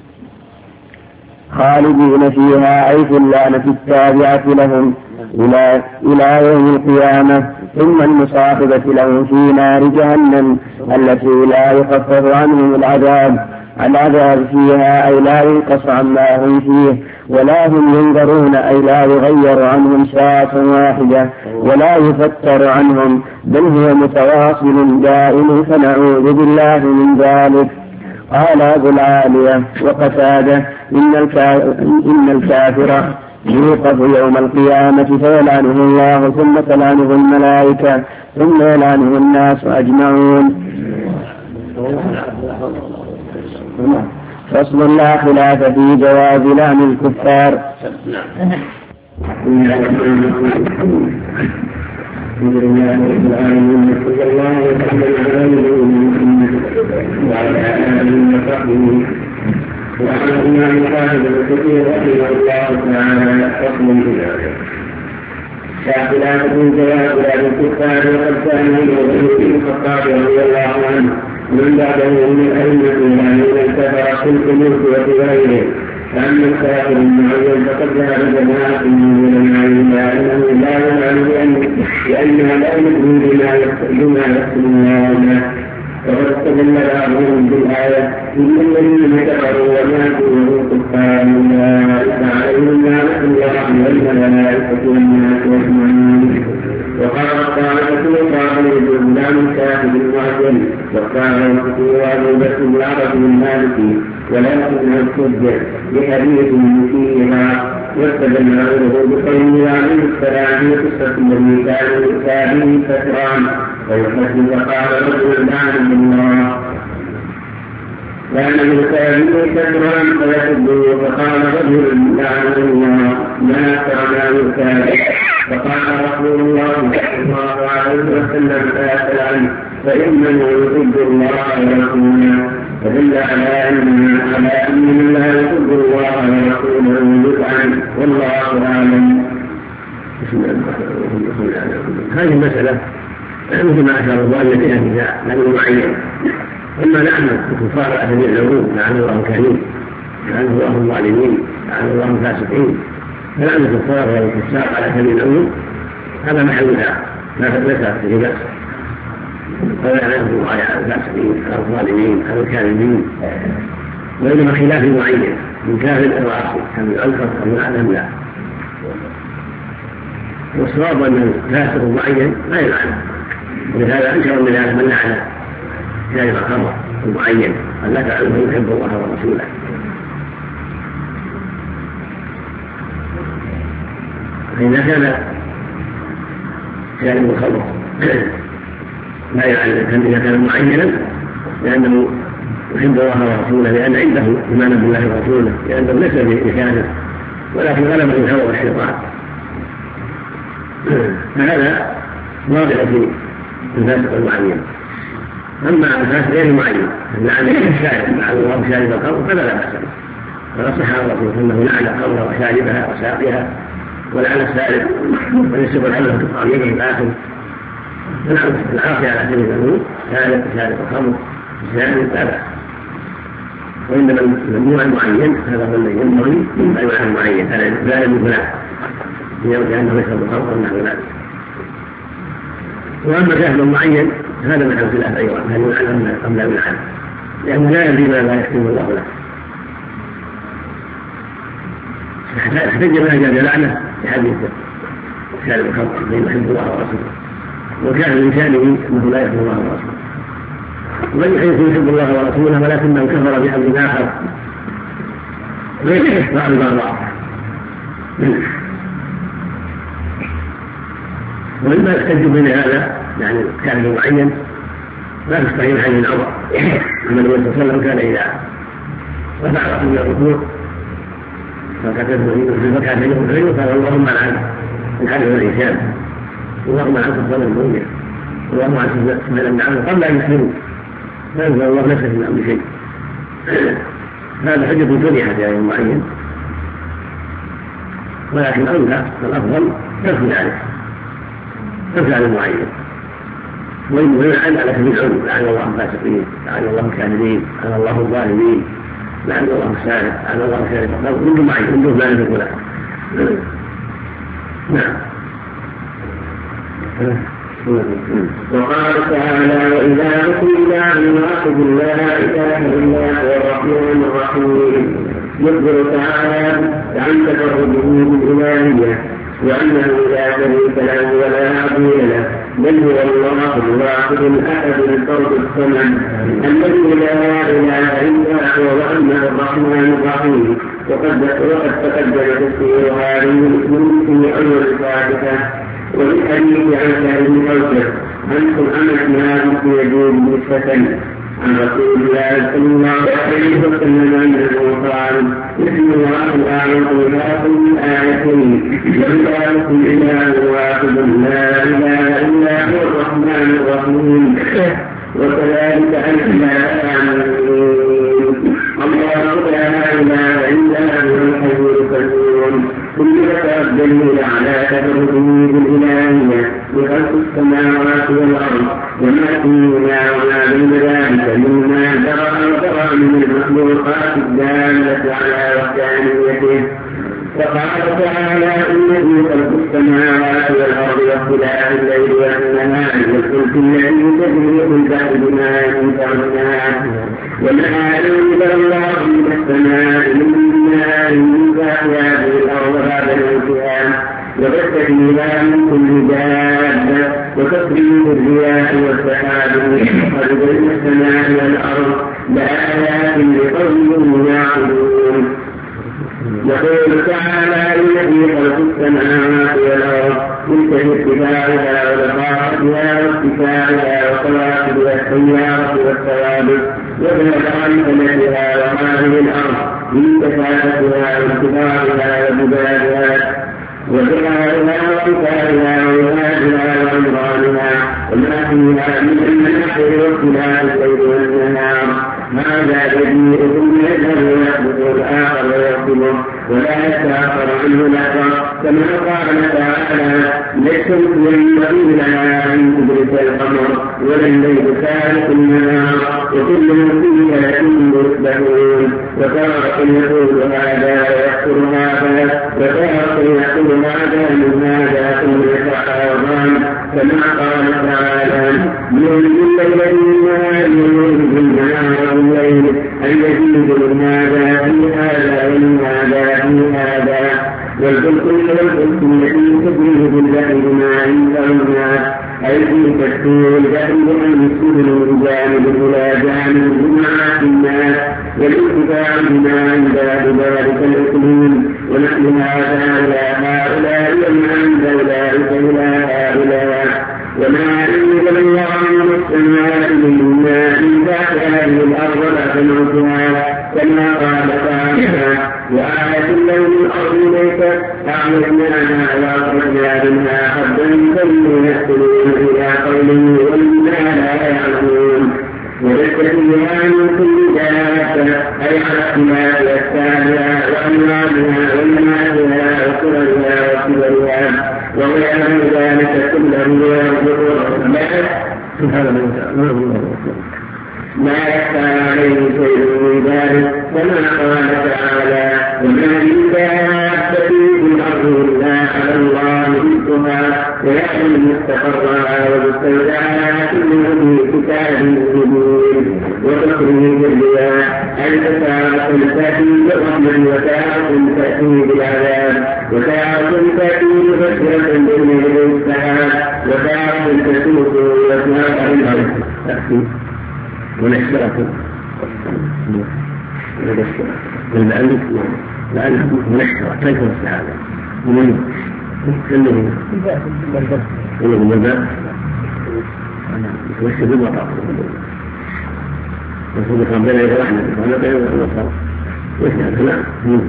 خالدين فيها أي في اللعنة التابعة لهم إلى يوم القيامة ثم المصاحبة لهم في نار جهنم التي لا يخفف عنهم العذاب فيها أي لا ينقص عما هم فيه ولا هم ينظرون أي لا يغير عنهم ساعة واحدة ولا يفتر عنهم بل هو متواصل دائم فنعوذ بالله من ذلك. قال أبو العالية وقتادة إن الكافر يوقف يوم القيامة فيلعنه الله ثم تلعنه الملائكة ثم يلعنه الناس أجمعون. فصل لا خلاف في جواز لعن الكفار. وعن الإمام خالد بن كثير رحمه الله تعالى حكم بذلك خلاف في جواز لعن الكفار وقد كان ابن الخطاب رضي الله عنه من بعده من الأئمة الذين كفر خلق الملك وفي غيره فأما الكافر المعين فقد ذهب جماعة من العلماء أنه لا يلعن لأنها لا يدري بما يحصل الله وقد استدل بعضهم بالآية إن الذين كفروا وماتوا وهم كفار أولئك عليهم لعنة الله والملائكة والناس أجمعين. وقال الطائفة وقال الإسلام الكافر المعجم وقال الفتوى أبو بكر العربي المالكي ولكنه استدل بحديث فيها واستدل غيره بقوله عليه السلام في قصة الذي كان يؤتى سكران ويحدث فقال رجل لعنه الله كان يؤتى سكران فيحبه فقال رجل لعنه الله ما كان يؤتى فقال رسول الله صلى الله عليه وسلم لا عنه فإنه يحب الله ورسوله فدل على أن لا يحب الله ورسوله يطعن والله أعلم. هذه المسألة مثل ما أشار الله فيها النساء لأنه معين. أما نحن الكفار على جميع العلوم لعن الله الكريم لعن الله الظالمين لعن الله الفاسقين فلعن الكفار والفساق على جميع العلوم هذا محلها ليس فيه بأس ولا يعلمه على الفاسقين على الظالمين على الكاذبين وإنما خلاف معين من كافر أو عاصي كان يعذر أو يعلم لا. والصواب أن الفاسق معين لا يلعن ولهذا أنكر من هذا من لعن شارب الخمر المعين أن لا تعلم من يحب الله ورسوله. فإذا كان شارب الخمر لا يعلم إذا كان معينا لأنه يحب الله ورسوله لأن عنده إيمانا بالله ورسوله لأنه ليس بكافر ولكن غلبه الهوى والشيطان فهذا واضح في الفاسق المعين. أما الفاسق غير المعين لعن الشارب لعن الله شارب الخمر فلا بأس به فقد صح عن الرسول أنه لعن الخمر وشاربها وساقيها ولعن السارق ويسب العلم في الطعام الآخر العاصي على سبيل العموم شارب الخمر الزاني لا بأس. وإنما الممنوع المعين هذا هو الذي ينبغي أن يلعن المعين هذا من فلان لأنه يشرب الخمر ونحو ذلك. وأما كافر معين هذا من الخلاف أيضا هل يلعن أم لا يلعن لأنه لا يدري ما لا يحكم الله له احتج ما جاء بلعنه بحديث شارب الخمر بين يحب الله ورسوله وكان من شأنه أنه لا يحب الله ورسوله ومن حيث يحب الله ورسوله ولكنه كفر بأمر آخر ليس بعض وإما يحتج بين هذا يعني كان معين لا تستعين عن الأمر أن النبي صلى الله عليه وسلم كان إذا رفع رأسه من الركوع فكتبه في المكان فيه قال اللهم عن الحدث والإنسان اللهم عن الصلاة المؤمنة اللهم عن سبيل النعم قبل أن يسلموا لا ينزل الله نفسه من أمر شيء. هذا حجة تريحة في يوم معين ولكن أولى والأفضل ترك ذلك ترك عن المعين وإنه يلعن على سبيل العلم لعن الله الفاسقين لعن الله الكاذبين لعن الله الظالمين لعن الله السارق لعن الله شارب الخمر منذ معين منذ ما لم يكن نعم. وقال تعالى وإذا قيل عن واحد لا إله إلا هو الرحمن الرحيم يخبر تعالى عن تفرده بالإلهية وأنه لا شريك له ولا عظيم له بل هو الله الواحد الأحد الفرد الصمد الذي لا إله إلا هو وأنه الرحمن الرحيم. وقد تقدم تفسير هذه الاسم في أول الفاتحة وبالحديث عن سعيد بن كوثر عنكم أمتنا بكم يجوز نسبة عن رسول الله صلى الله عليه وسلم أنه قال بسم الله الأعظم لكم آيتين وإلهكم إله واحد لا إله إلا هو الرحمن الرحيم وكذلك أنزلنا الله لا إله إلا هو الحي القيوم ثم ذكر الدليل على تفرده بالإلهية بخلق السماوات والأرض وما فيهما وما بين ذلك مما ترى من المخلوقات الدالة على وحدانيته. فقال تعالى إن في خلق السماوات والأرض واختلاف الليل والنهار والفلك الذي تجري في البحر بما ينفع الناس وما أنزل الله من السماء من ماء فأحيا به الأرض بعد موتها وبث فيها من كل دابة وتصريف الرياح والسحاب وقد بين السماء والأرض لآيات لقوم يقول تعالى الذي خلق السماوات والأرض تلك باتباعها ولقاءتها واتباعها وقواعدها السيارة والثوابت وذهب عن ثمتها وهذه الأرض من كثافتها واتباعها وبدالها وبدالها وقتالها وولادها وعمرانها وما فيها من المناحر واختلاف الليل والنهار هذا بديء ثم يذهب ويحدث الآخر ويقتله ولا يتأخر عنه لحظة كما قال تعالى للشمس ينبغي لها أن تدرك القمر ولا الليل سابق النهار وكلهم في فلك يسبحون وتارة يقول هذا ويذكر هذا وتارة يقول هذا من هذا ثم يتعاظم كما قال تعالى يولد الليل بالنهار ويولد النهار بالليل أن يزيد من هذا في هذا ومن هذا في هذا والفلك والفلك التي تجري بالبحر بما عنده الناس أي في تكثير البحر بأن السبل من جانب إلى جانب بمعاش الناس والاتباع بما عند ذلك الإقليم ونحن هذا إلى هؤلاء وما عند أولئك إلى هؤلاء وما أنزل الله من السماء من ماء بعد هذه الأرض لا تموتها كما قال تعالى وآية اللون الأرض ليست أعلمناها وأخرجنا منها حبا كلوا يأكلون إلى قوله وإنا لا يعلمون وليس فيها من كل دابة أي على اختلاف أشكالها وأنواعها ومناعها وكلها وكبرها وغير ذلك كله يرزق ما يخفى عليه شيء من ذلك كما قال تعالى وما من دابة في الأرض إلا على الله رزقها ويعلم مستقرها ومستودعها كله في كتاب مبين وتخريج الرياح أي تارة تأتي برحمة وتارة تأتي بالعذاب وتارة تأتي ببشرة بالليل السحاب وتارة تسوق وتارة تأتي ونشرة لعلك منشرة كيف السعادة من كله من الباب يتوشى بالوطا وصدق ربنا إذا رحمة وأنا بين الوصال وشهد نعم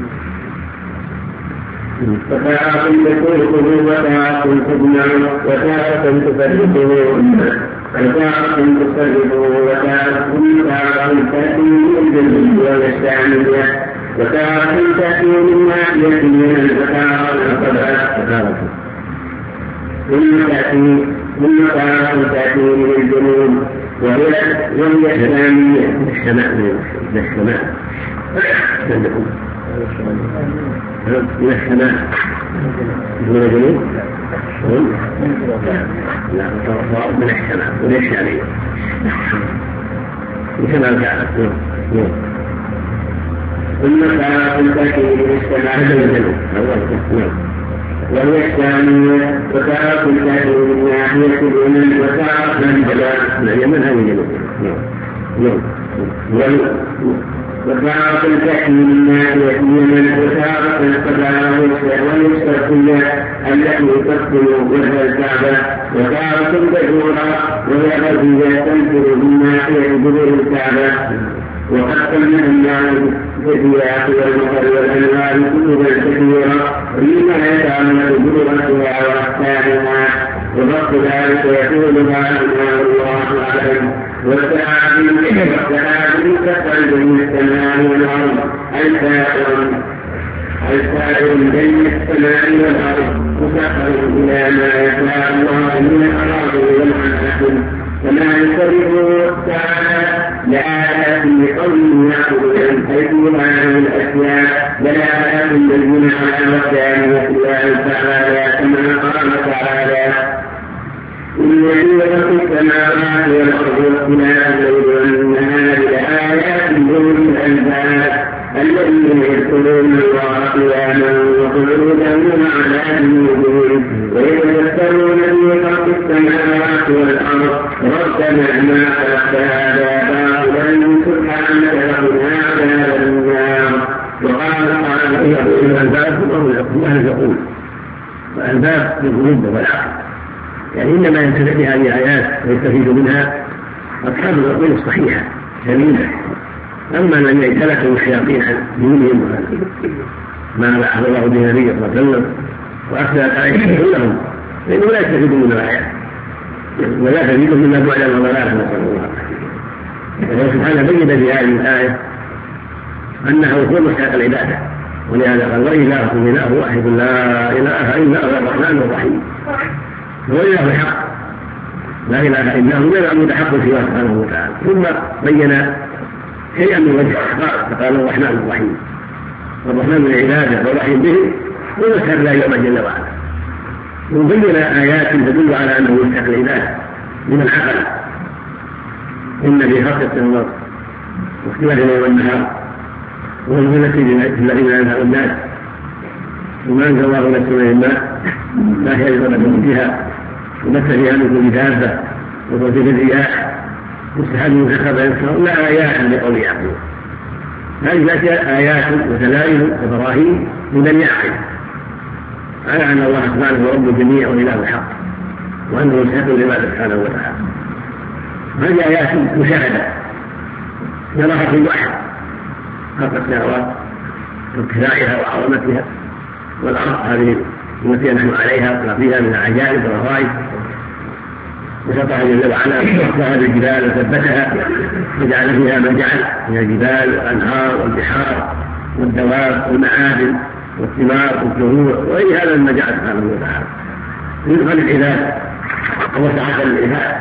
فتاعكم تكون وتاعكم تجمعون وتاعكم تفرقون وتاعكم تصرفون وتاعكم تأتي من الجنة والإسلامية وتاعكم تأتي من ناحية من وتاعكم ثم تأتي من الجنوب وهي إسلامية من السماء من السماء دون جنوب لا من السماء وليس عليه كما كانت ثم كانت تأتي من السماء الجنوب وهي الثانية وكانت تأتي من ناحية اليمن وكانت من اليمن أو الجنوب وتارة تأتي من ناحية اليمن وتارة القبائل والشرقية التي تقتل وجه الكعبة وتارة دجورة وهي التي تنزل من ناحية جبل الكعبة وقد سمع الناس بالرياح والمطر والأنهار كتبا كثيرة فيما يتعلق بلغتها وأحكامها وضبط ذلك يقولها الله أعلم والسحاب تخرج من السماء والأرض السائر بين السماء والأرض مسخر إلى ما يشاء الله من الأراضي والأنعام كما يصرفه تعالى لآيات لقوم يعبدون حيث هذه الأشياء لآيات الذين على وحدانية الله تعالى كما قال تعالى إن في السماوات والأرض واختلاف الليل والنهار لآيات لأولي الألباب الذين يذكرون الله قياما وقعودا وعلى جنوبهم ويتذكرون في خلق السماوات والأرض ربنا ما خلقت هذا باطلا سبحانك فقنا عذاب النار وقال يقول الألباب هم أهل العقول، والألباب للقلوب والعقل، يعني إنما ينتفع بهذه الآيات ويستفيد منها أصحاب العقول الصحيحة سليمة. أما من يتلكوا الشياطين عن دينهم ما بعث الله به النبي صلى الله عليه وسلم وأخذت عليهم كلهم، فإنه لا يستفيد من الآيات ولا يستفيد مما بعد وضلالا، نسأل الله العافية. الله سبحانه بين بهذه الآية أنه هو مستحق العبادة، ولهذا قال وإلهكم إله واحد لا إله إلا هو الرحمن الرحيم، هو إله الحق لا إله إلا هو لا معبود حق سواه سبحانه وتعالى. ثم بين شيئا من وجه فقال الرحمن الرحيم، والرحمن بالعبادة والرحيم به ومسهر لا يوم جل وعلا، وبين آيات تدل على أنه مستحق العبادة من العقل. إن في خلق السماوات واختلاف الليل والنهار والذين الذين ينهى الناس وما أنزل الله من السماء الماء لا يجب لكم فيها وبث فيها من كل دابة وصوت الرياح والسحاب المسخر يسمعون آيات لقوم يعقلون. هذه آيات ودلائل وبراهين لمن يعقل على أن الله سبحانه هو رب الجميع وإله الحق وأنه يستحق العبادة سبحانه وتعالى. هذه آيات مشاهدة يراها كل واحد، خلق السماوات وابتدائها وعظمتها والأرض هذه التي نحن عليها وما فيها من العجائب والغرائب، وسطها جل وعلا وسطها بالجبال وثبتها وجعل فيها ما جعل من الجبال والأنهار والبحار والدواب والمعادن والثمار والزروع وغير هذا مما جعل سبحانه وتعالى رزقا للعباد وسعة للعباد.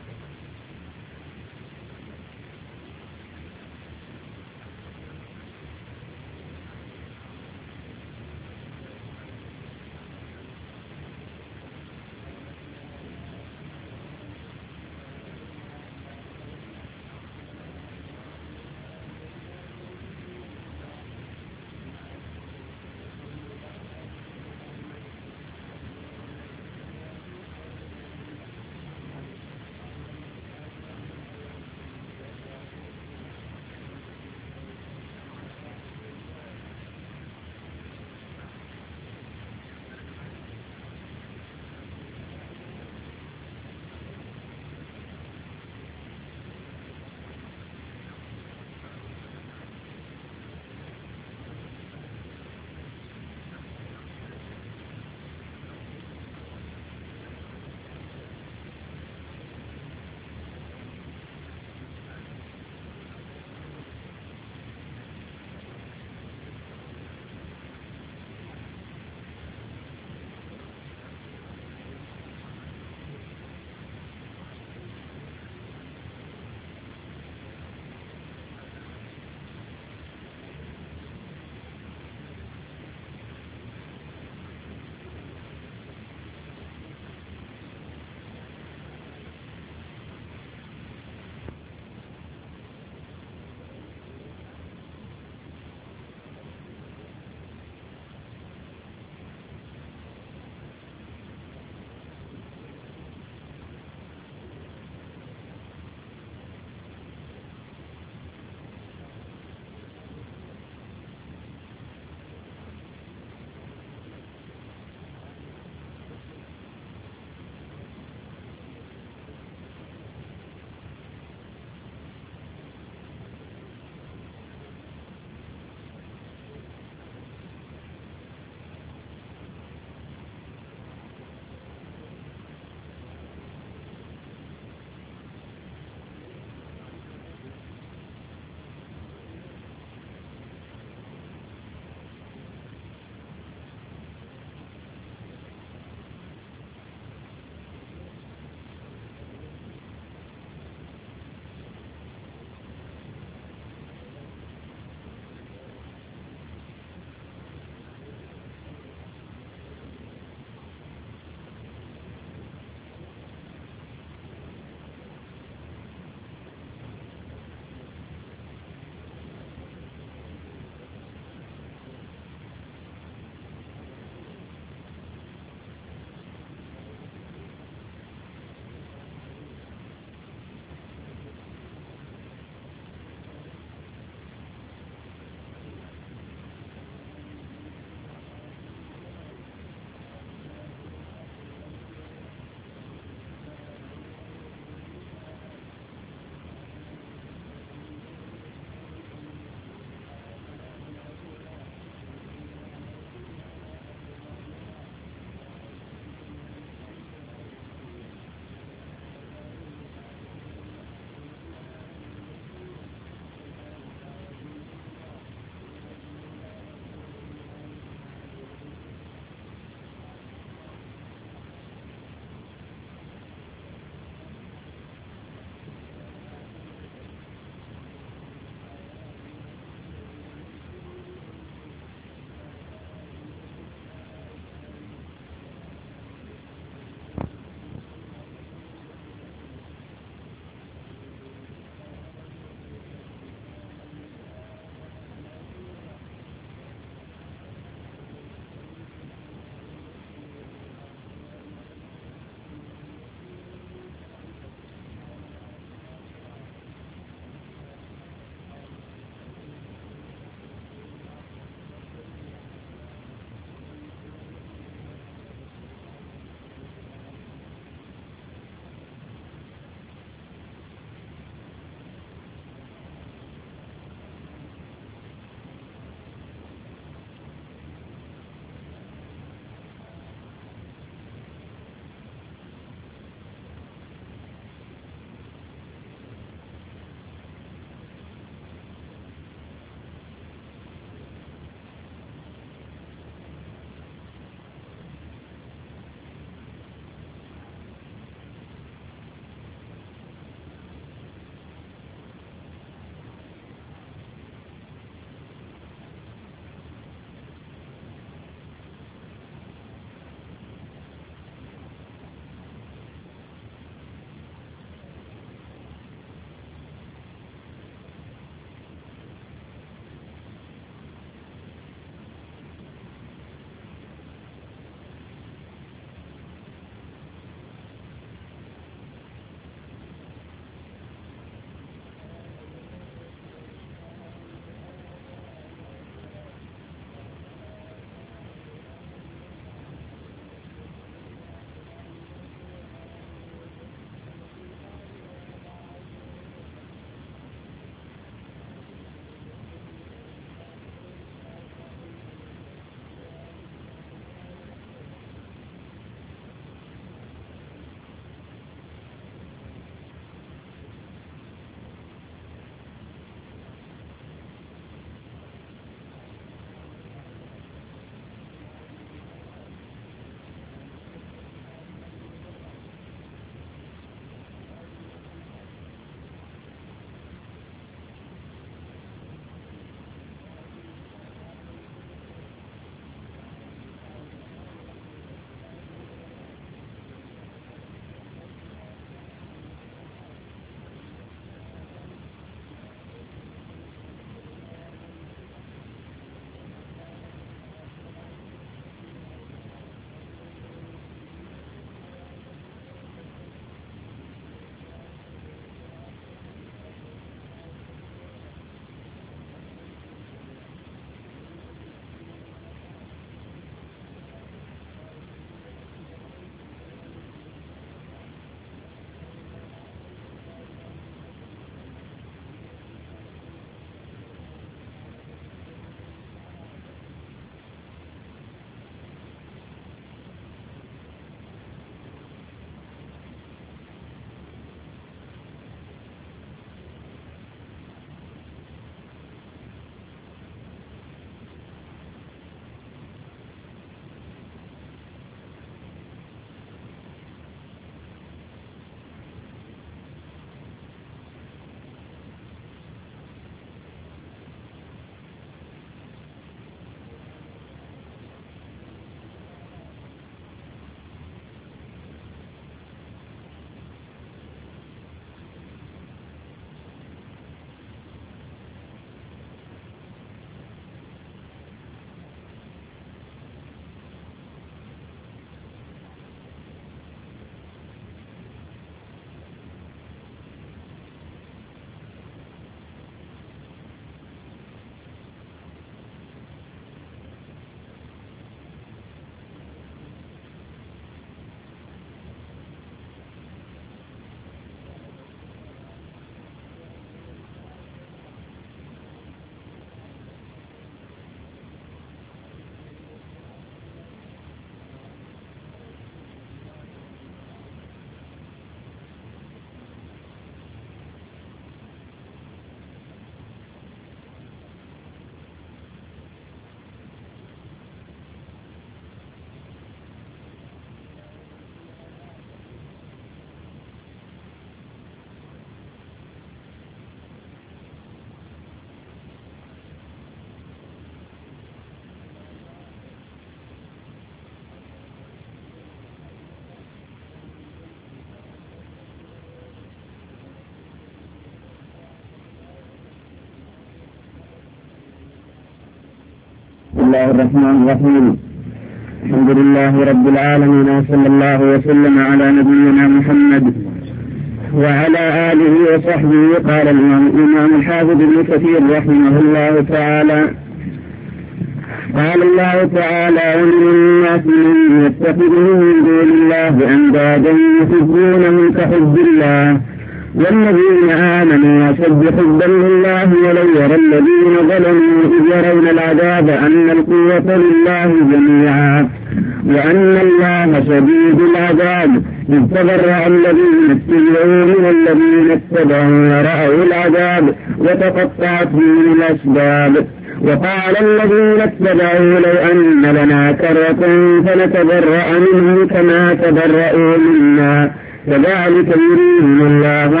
الله الرحمن الرحيم. الحمد لله رب العالمين، وصلى الله وسلم على نبينا محمد وعلى آله وصحبه. قال الإمام الحافظ ابن كثير رحمه الله تعالى: قال الله تعالى: ومن الناس من يتخذ من دون الله أندادا يحبونهم كحب الله والذين آمنوا أشد حبا لله ولو يرى الذين ظلموا إذ يرون العذاب أن القوة لله جميعا وأن الله شديد العذاب إذ تبرأ الذين اتبعوا من الذين اتبعوا ورأوا العذاب وتقطعت بهم الأسباب. وقال الذين اتبعوا: لو أن لنا كرة فنتبرأ منهم كما تبرأوا منا كذلك يريهم الله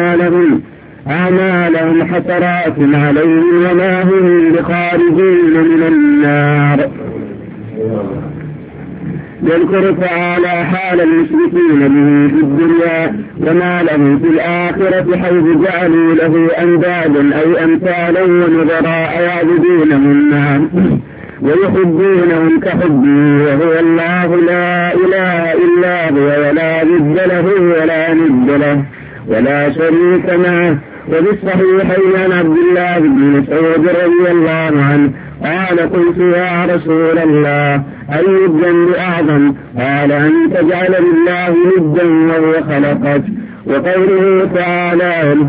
أعمالهم حسرات عليهم وما هم بخارجين من النار. يذكر تعالى حال المشركين به في الدنيا وما لهم في الآخرة حيث جعلوا له أندادا أي أمثالا ونظراء يعبدونهم معه ويحبونهم كحبه وهو الله لا إله إلا هو ولا ضد له ولا ند له ولا شريك معه. وفي الصحيحين عن عبد الله بن مسعود رضي الله عنه قال: قلت يا رسول الله أي الذنب أعظم؟ قال: أن تجعل لله ندا وهو خلقك. وقوله تعالى: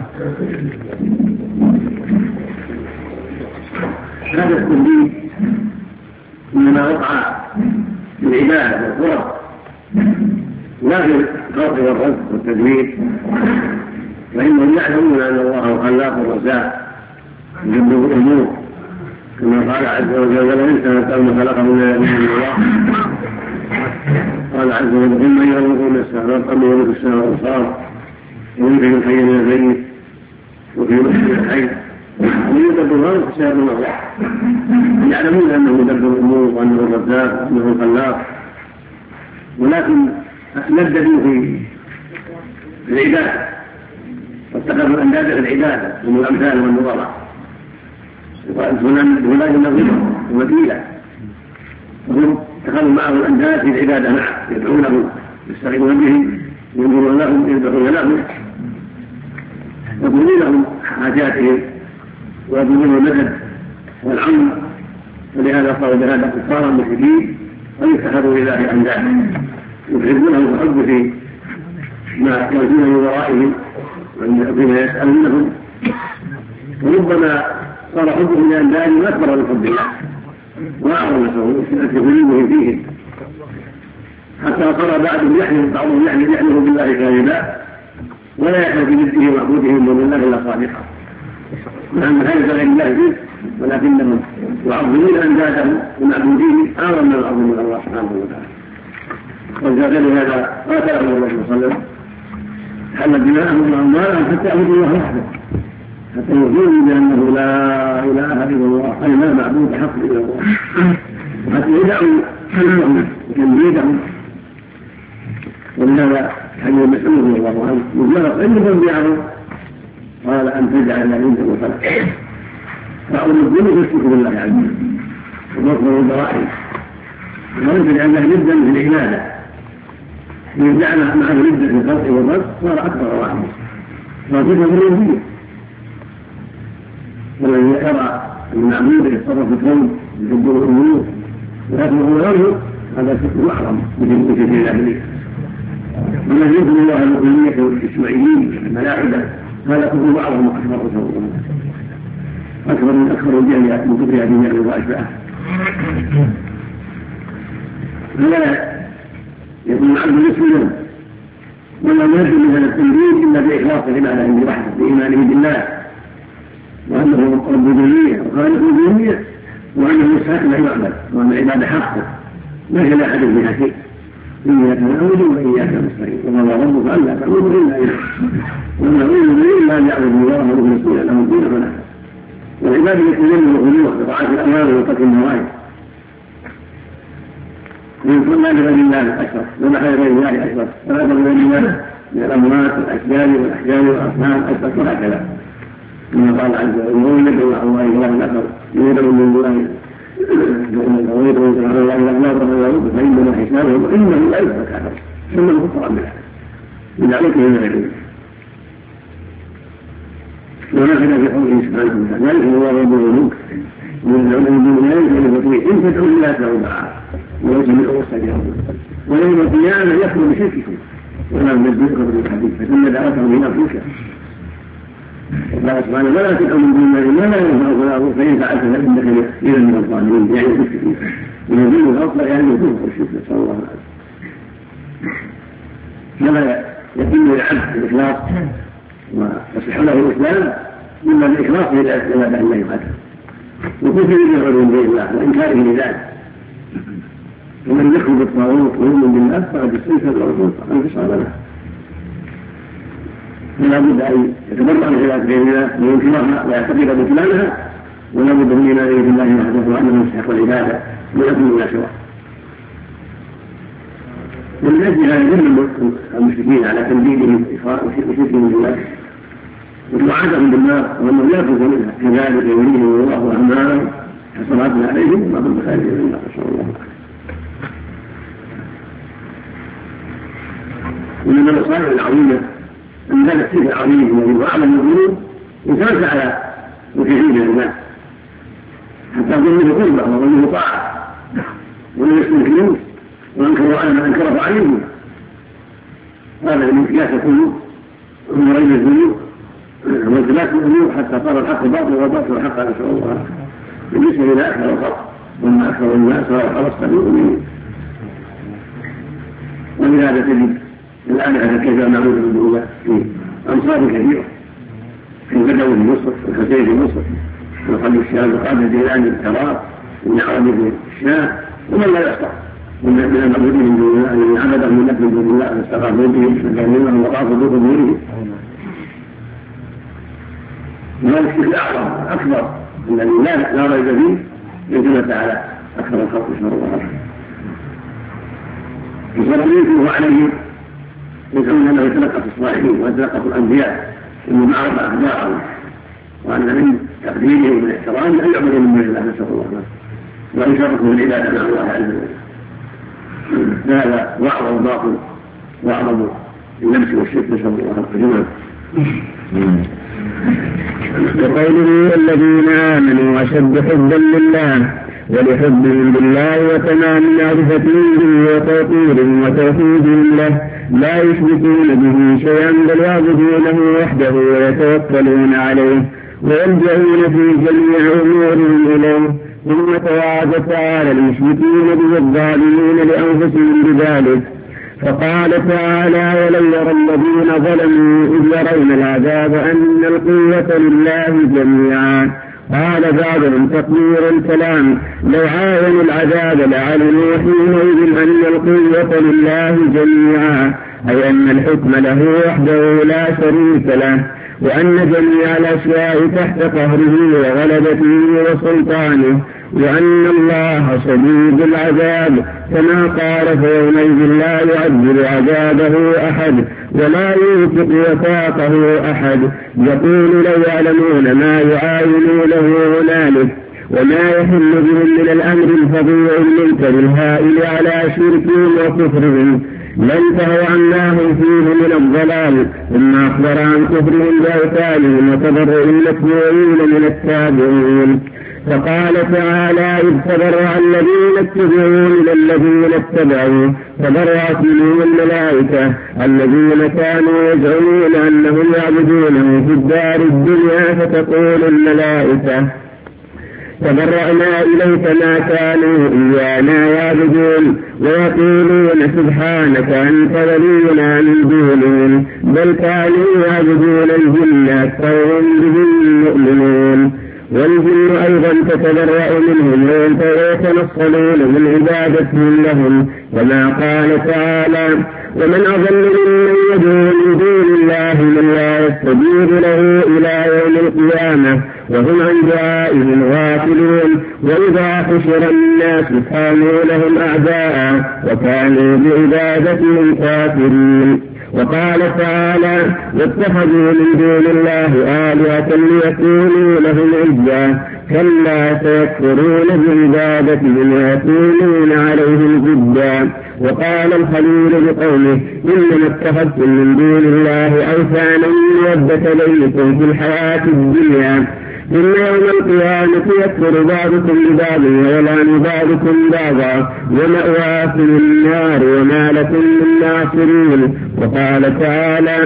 هذا التنبيه إنما وقع في العبادة والقرب لا في الخلق والرزق والتدبير، فإنهم يعلمون أن الله خلاق الرزاق يدبر الأمور كما قال عز وجل: والإنسان كما خلقه من الله. قال عز وجل: ثم يخلقون السماء والأرض وملك السماء والأبصار ويخرج الحي من الميت وفي مسجد الحي ويدبر الأمر حساب الله. يعلمون أنه يدبر الأمور وأنه الرزاق وأنه الخلاق، ولكن لددوا في العبادة واتخذوا أندادا في العبادة من الأمثال والنظراء ولا ينظمهم وكيلا، وهم اتخذوا معه الأنداد في العبادة معه يدعونه يستغيثون بهم ينظرون لهم يذبحون لهم يقولون لهم حاجاتهم ويقولون المدد والعون. ولهذا قالوا بهذا كفارا مشركين ويتخذوا لله أندادا يحبونه وحب في ما يرجون من ورائهم وفيما يسألونهم، وربما صار حبهم لأندادهم أكبر من حب الله وأعظم في قلوبهم فيهم، حتى صار بعضهم يحلف بالله كاذبا ولا يحلف بجده ومعبودهم ومن الله إلا صادقا، مع أن هذا غير الله فيه، ولكنهم يعظمون أندادهم ومعبودين أعظم من العظم الله سبحانه وتعالى. ولذلك هذا قاتلهم الرسول صلى الله عليه وسلم حل دماءهم وأموالهم حتى يعبدوا الله وحده، حتى يؤمنوا بأنه لا إله إلا الله أي لا معبود حق إلا الله، حتى يدعوا حلمهم وتمجيدهم. ولهذا حديث مسعود رضي الله عنه مجرد أنهم بيعهم قال: أن تجعل عندك وخلق. فأول الظلم يشرك بالله عز وجل ومصدر البرائم، ولم تجعل له ندا في العبادة، من جعل معه ندا في الخلق والرزق صار أكبر واحد، صار صفة الربوبية. والذي يرى المعبود يتصرف في الكون يدبر الأمور ويأخذ غيره هذا شرك أعظم من شرك الجاهلية. والذي يذكر الله الألوهية والإسماعيليين الملاحدة هذا كفر أعظم وأكبر أكبر من أكبر الجهل من كفر هذه الجهل وأشباهه. فلا يكون العبد مسلما ولا يرجو من هذا التنبيه إلا بإخلاص العبادة عنده وحده بإيمانه بالله وأنه رب الدنيا وخالق الدنيا وأنه يستحق له يعبد وأن العبادة حقه ليس لأحد بها شيء. إياك نعبد وإياك نستعين وقال ربك ألا تعبدوا إلا إياه وما أمروا إلا أن يعبدوا الله مخلصين له الدين حنفاء. والعبادة يتجنب الغلو بطاعة الأوامر وترك النواهي من كل غير الله أشرك وما غير الله أشرك ولا غير الله من الأموات والأشجار والأحجار والأصنام أشرك وهكذا. كما قال عز وجل: يدعو مع الله إله آخر يدعو من الله فإنما حسابهم وإنه لا يترك هذا ثم الكفار من ذلك من غيره. ونحن في قوله سبحانه وتعالى ذلك هو رب الملوك من ذلك إن تدعوا الله توبا ويجمعوا السجارة ويوم القيامة يخلو بشرككم ولا ننبئكم بالحديث فتم دعوتهم إلى أنفسك. الله سبحانه ولا تدعوا من دون الله ما لا ينفعك ولا يضرك فإن فعلت فإنك إذا من الظالمين يعني المشركين من الدين الأصل يعني يكون الشرك نسأل الله العافية. كما يتم العبد الإخلاص ويصح له الإسلام مما الإخلاص إلى بأن الله يقاتل وكفر بالعلوم بالله وإنكاره لذلك. ومن يكفر بالطاغوت ويؤمن بالله فقد استنكر العقول فقد انتصر له. فلا بد ان يتبرع من عباده غير الله وينكرها ويعتقد بطلانها ولا بد من ايمان بالله وحده وانه يستحق العباده ويكون لا سواه. ومن اجل هذا يدل المشركين على تنديدهم وشركهم بالله وتوعدهم بالنار وانه لا يخرج منها كذلك يريهم الله اعمالهم حسرات عليهم وما هم بخارجين من النار نسال الله العافيه. ومن المصالح العظيمه ان هذا السيف العظيم الذي هو اعظم الذنوب يترك على وكثير من الناس حتى ظنه قربه وظنه طاعه ولا يستنكرون وانكروا على ما انكره عليهم. هذا من قياس القلوب ومرين الذنوب وانزلاق الامور حتى صار الحق باطلا والباطل حقا نسال الله العافيه. بالنسبه الى اكثر الخلق وما اكثر الناس وخلصت المؤمنين. ولهذا تجد الآن كيف نعوذ بالله في أمصار كثيرة في البدو في مصر والحسين في مصر وقلب الشام وقابل الجيلاني بالتراب ومن عربي في الشام ومن لا يستطيع من المعبودين من دون الله الذين عبدهم من نفس دون الله فاستغاثوا بهم فكانوا وطافوا بقبورهم. وهذا الشرك الأعظم أكبر الذي لا ريب فيه يدل على أكثر الخلق نسأل الله العافية. وصلى عليه يدعون انه يتلقف الصالحين ويتلقف الانبياء انه عرف اخبارهم وان من تقديرهم والاحترام ان يعبدوا من دون الله نسال الله العافيه وان يشركوا بالعباده مع الله عز وجل. هذا واعظم باطل واعظم اللمس والشرك نسال الله العافيه. وقوله الذين امنوا اشد حبا لله ولحبهم بالله وتمام معرفتهم به وتوقيرهم وتوحيدهم له لا يشركون به شيئا بل يعبدونه وحده ويتوكلون عليه ويلجؤون في جميع امورهم اليه. ثم توعد تعالى المشركين به الظالمين لانفسهم بذلك فقال تعالى ولو يرى الذين ظلموا اذ يرون العذاب ان القوه لله جميعا. قال بعضهم تقدير الكلام لو عاينوا العذاب لعلموا حينئذ أن القوة لله جميعا أي أن الحكم له وحده لا شريك له وأن جميع الأشياء تحت قهره وغلبته وسلطانه وأن الله شديد العذاب كما قال فيومئذ لا يعذب عذابه أحد ولا يوثق وثاقه أحد. يقول لو يعلمون ما يعاينونه هنالك وما يحل بهم من الأمر الفظيع المنكر الهائل على شركهم وكفرهم لانتهوا عما هم فيه من الضلال. ثم أخبر عن كفرهم بأوثانهم وتبرؤ المتبوعين من التابعين فقال تعالى إذ تبرأ الذين اتبعوا من الذين اتبعوا تبرأت منهم الملائكة الذين كانوا يزعمون أنهم يعبدونه في الدار الدنيا فتقول الملائكة تبرأنا إليك ما كانوا إيانا يعبدون ويقولون سبحانك أنت ولينا من دونهم بل كانوا يعبدون الجن أكثرهم بهم مؤمنون. والجن أيضا تتبرأ منهم ويتنصلون من عبادتهم لهم كما قال تعالى ومن أضل ممن يدعو من دون الله من لا يستجيب له إلى يوم القيامة وهم عن دعائهم غافلون. وإذا حشر الناس الناس كانوا لهم أعداء وكانوا بعبادتهم كافرين. وقال تعالى واتخذوا من دون الله آلهة ليكونوا لهم عزا كلا سيكفرون بعبادتهم ويكونون عليهم ضدا. وقال الخليل لقومه إنما اتخذتم من دون الله أوثانا مودة بينكم في الحياة الدنيا إن يوم القيامة يكفر بعضكم ببعض ويلعن بعضكم بعضا ومأواكم النار وما لكم من ناصرين. وقال تعالى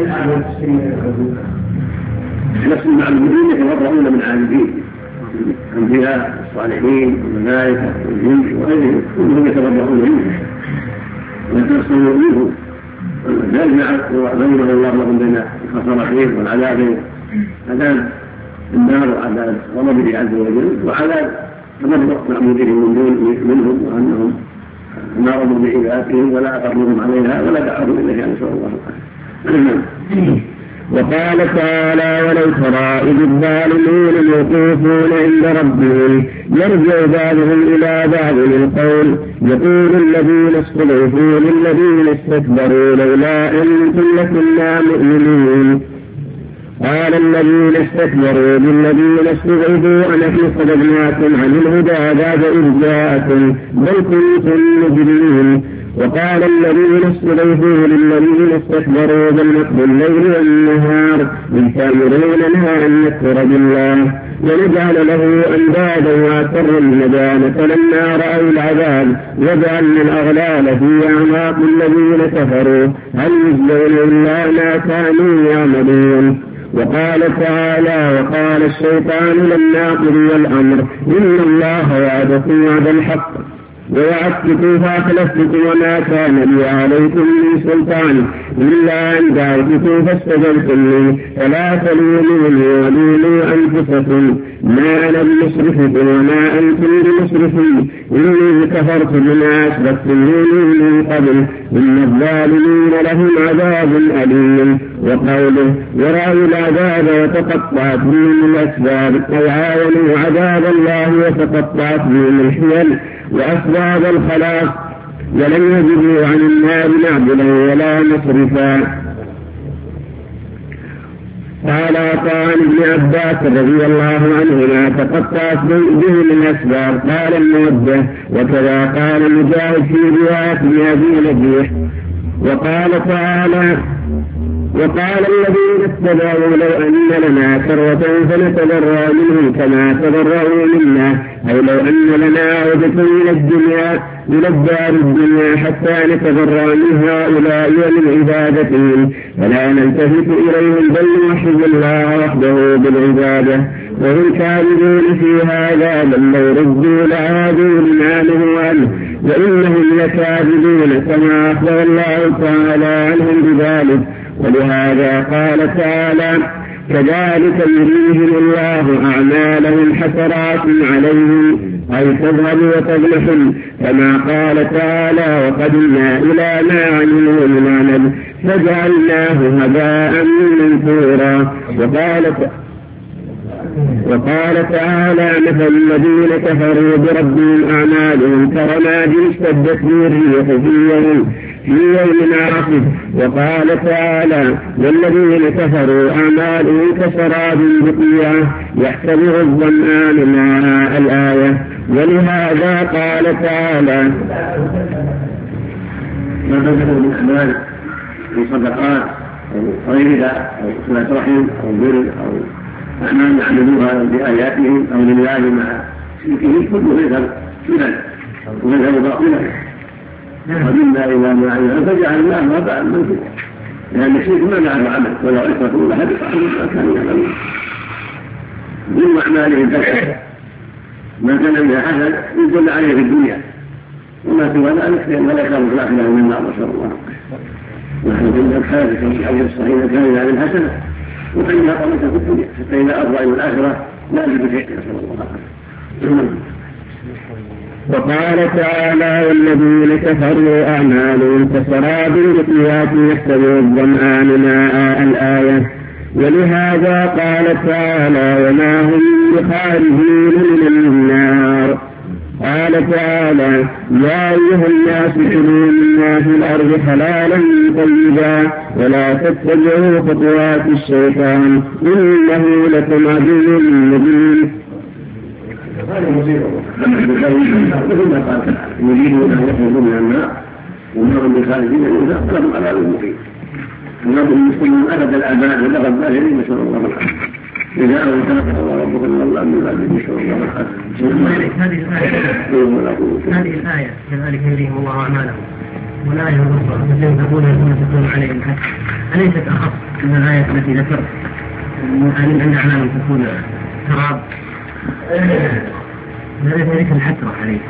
نفس المعبودين يتبرؤون من عابدين الأنبياء الصالحين والملائكة والجن وغيرهم كلهم يتبرؤون منهم ويتنصرون منهم لا يجعل بينهم الله لهم بين الخسرتين والعذابين عذاب النار وعذاب غضبه عز وجل وعذاب تبرؤ معبودين منهم وأنهم ناروا بعبادتهم ولا أقرهم عليها ولا دعوهم إليها نسأل الله العافية. وقال تعالى ولو ترى إذ الظالمون موقوفون عند ربهم يرجع بعضهم إلى بعض القول يقول الذين استضعفوا للذين استكبروا لولا أنتم لكنا مؤمنين قال الذين استكبروا للذين استضعفوا أنحن صددناكم عن الهدى بعد إذ جاءكم بل كنتم مجرمين. وقال الذين استضعفوا للذين استكبروا بل نكر الليل والنهار إذ تأمروننا أن نكفر بالله ونجعل له أندادا وأسروا الندامة فلما رأوا العذاب وجعلنا الأغلال في أعناق الذين كفروا هل يجزون إلا ما كانوا يعملون. وقال تعالى وقال الشيطان لما قضي الأمر إن الله وعدكم وعد الحق ووعدتكم فأخلفتكم وما كان لي عليكم من سلطان إلا أن دعوتكم فاستجبتم لي فلا تلوموني ولوموا أنفسكم ما أنا بمصرخكم وما أنتم بمصرخي إني كفرت بما أشركتموني من قبل إن الظالمين لهم عذاب أليم. وقوله ورأوا العذاب وتقطعت بهم الأسباب أي عاونوا عذاب الله وتقطعت بهم الحيل وأسباب الخلاص ولم يجدوا عن النار معبدا ولا مصرفا. قال عن ابن عباس رضي الله عنهما تقطعت بهم الأسباب قال الموده وكذا قال مجاهد في رواية أبي نجيح. وقال تعالى وقال الذين اتبعوا لو أن لنا كرة فنتبرأ منهم كما تبرأوا منا أي لو أن لنا عودة إلى الدار الدنيا حتى نتبرأ من هؤلاء ومن عبادتهم فلا نلتفت إليهم بل نوحد الله وحده بالعبادة وهم كاذبون في هذا بل لو ردوا لعادوا لما نهوا عنه وإنهم لكاذبون كما أخبر الله تعالى عنهم بذلك. ولهذا قال تعالى كذلك يريهم الله أعمالهم حسرات عليهم أي تذهب وتضمحل كما قال تعالى وقدمنا إلى ما عملوا من عمل فجعلناه هباء منثورا. وقال تعالى مثل الذين كفروا بربهم أعمالهم كرماد اشتدت به الريح في يوم عاصف. وقال تعالى والذين كفروا أعمالهم كسراب بقيعة يحسبه الظمآن ماء الآية. ولهذا قال تعالى ما تنفقوا من أعمال من صدقات أو غيرها أو صلة رحم أو بر أو أعمال يعملوها بآياتهم أو لله مع شركهم كله يذهب سنن ويذهب باطلا ومنا إلى ما عمل فجعلناه هباء منثورا لأن الشرك ما له عمل ولو أشركوا لحبط عنهم ما كانوا يعملون من أعمالهم فسد ما كان منها حسن يدل عليه في الدنيا وما سوى ذلك فلا يخاف في الآخرة من النار نسأل الله. نحن في الحديث في الحديث الصحيح كان عن الحسنة وحينها قامت في الدنيا حتى إذا أرضى إلى الآخرة لا أجد شيء نسأل الله. وقال تعالى والذين كفروا أعمالهم كسراب بقيعة يحسبه الظمآن ماء الآية. ولهذا قال تعالى وما هم بخارجين من النار. قال تعالى: يا أيها الناس كلوا مما في الأرض حلالا طيبا ولا تتبعوا خطوات الشيطان إنه لكم عدو مبين. هذا مصيبة مثل ما قال تعالى: يريدون أن يخرجوا من النار وما هم بخارجين منها ولهم عذاب مقيم. الرب المسلمون أبد الآباء ولغى الظالمين نسأل الله العافية. إذا أردت الله ربك من الله من ذلك نسأل الله العافية. هذه الآية كذلك يريهم الله أعمالهم والآية الأخرى الذين تقول يكون تكون عليهم حق أليست أخف من الآية التي ذكرت أن أعمالهم تكون تراب؟ ذلك الحسرة عليه.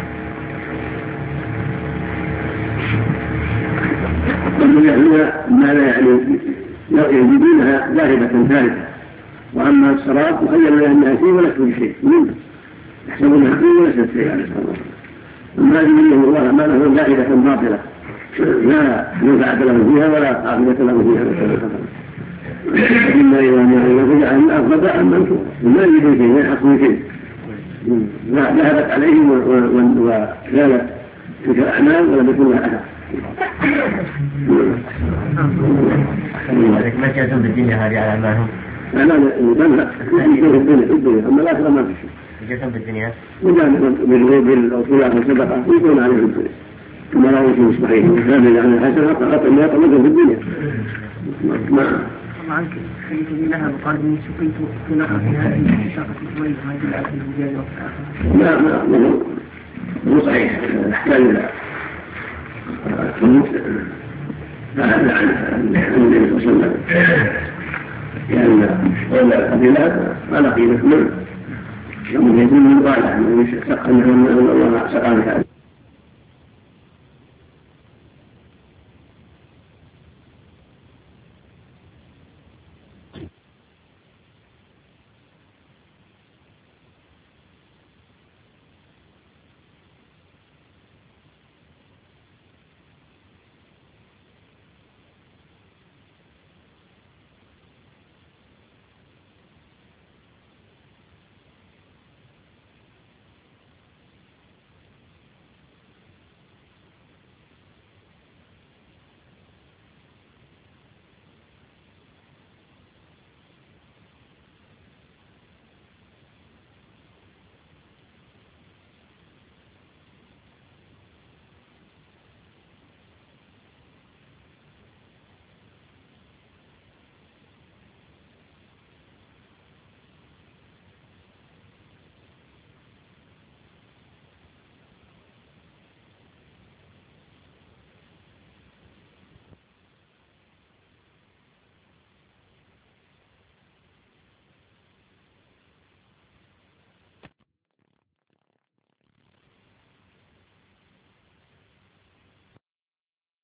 ما لا يعني يجدونها ذاهبة ثالثة، وأما الصلاة تخيل لها أنها شيء وليس بشيء يحسبونها شيء وليست شيء عليه الصلاة والسلام. أما يريهم الله ما له ذاهبة باطلة لا ينفعة له فيها ولا عافية له فيها إلا إذا ما يرجع أن أفضل عن منصور ما يجد شيء ما يحصل شيء ذهبت عليهم وكانت تلك الأعمال ولم يكن لها أثر. ما جازم بالدنيا هذه على أعمالهم؟ لا يكون في الدنيا أما الآخرة ما في شيء. جازم بالدنيا؟ وجاء بالغيب أو صلاة الصدقة يكون عليه في الدنيا كما لا يكون صحيح هذا يعني الحسنة فقط ما يطلق في الدنيا. ما عنك خليت لها وقال إني سقيت في نقص هذه الشاقة الكويت ما يجب في الرجال والآخر. لا مو صحيح يحتاج إلى فهذا عن النبي صلى الله عليه وسلم لأن القبيلات ما لقي مثل يوم يزيد من قال أنه سقى الله سقى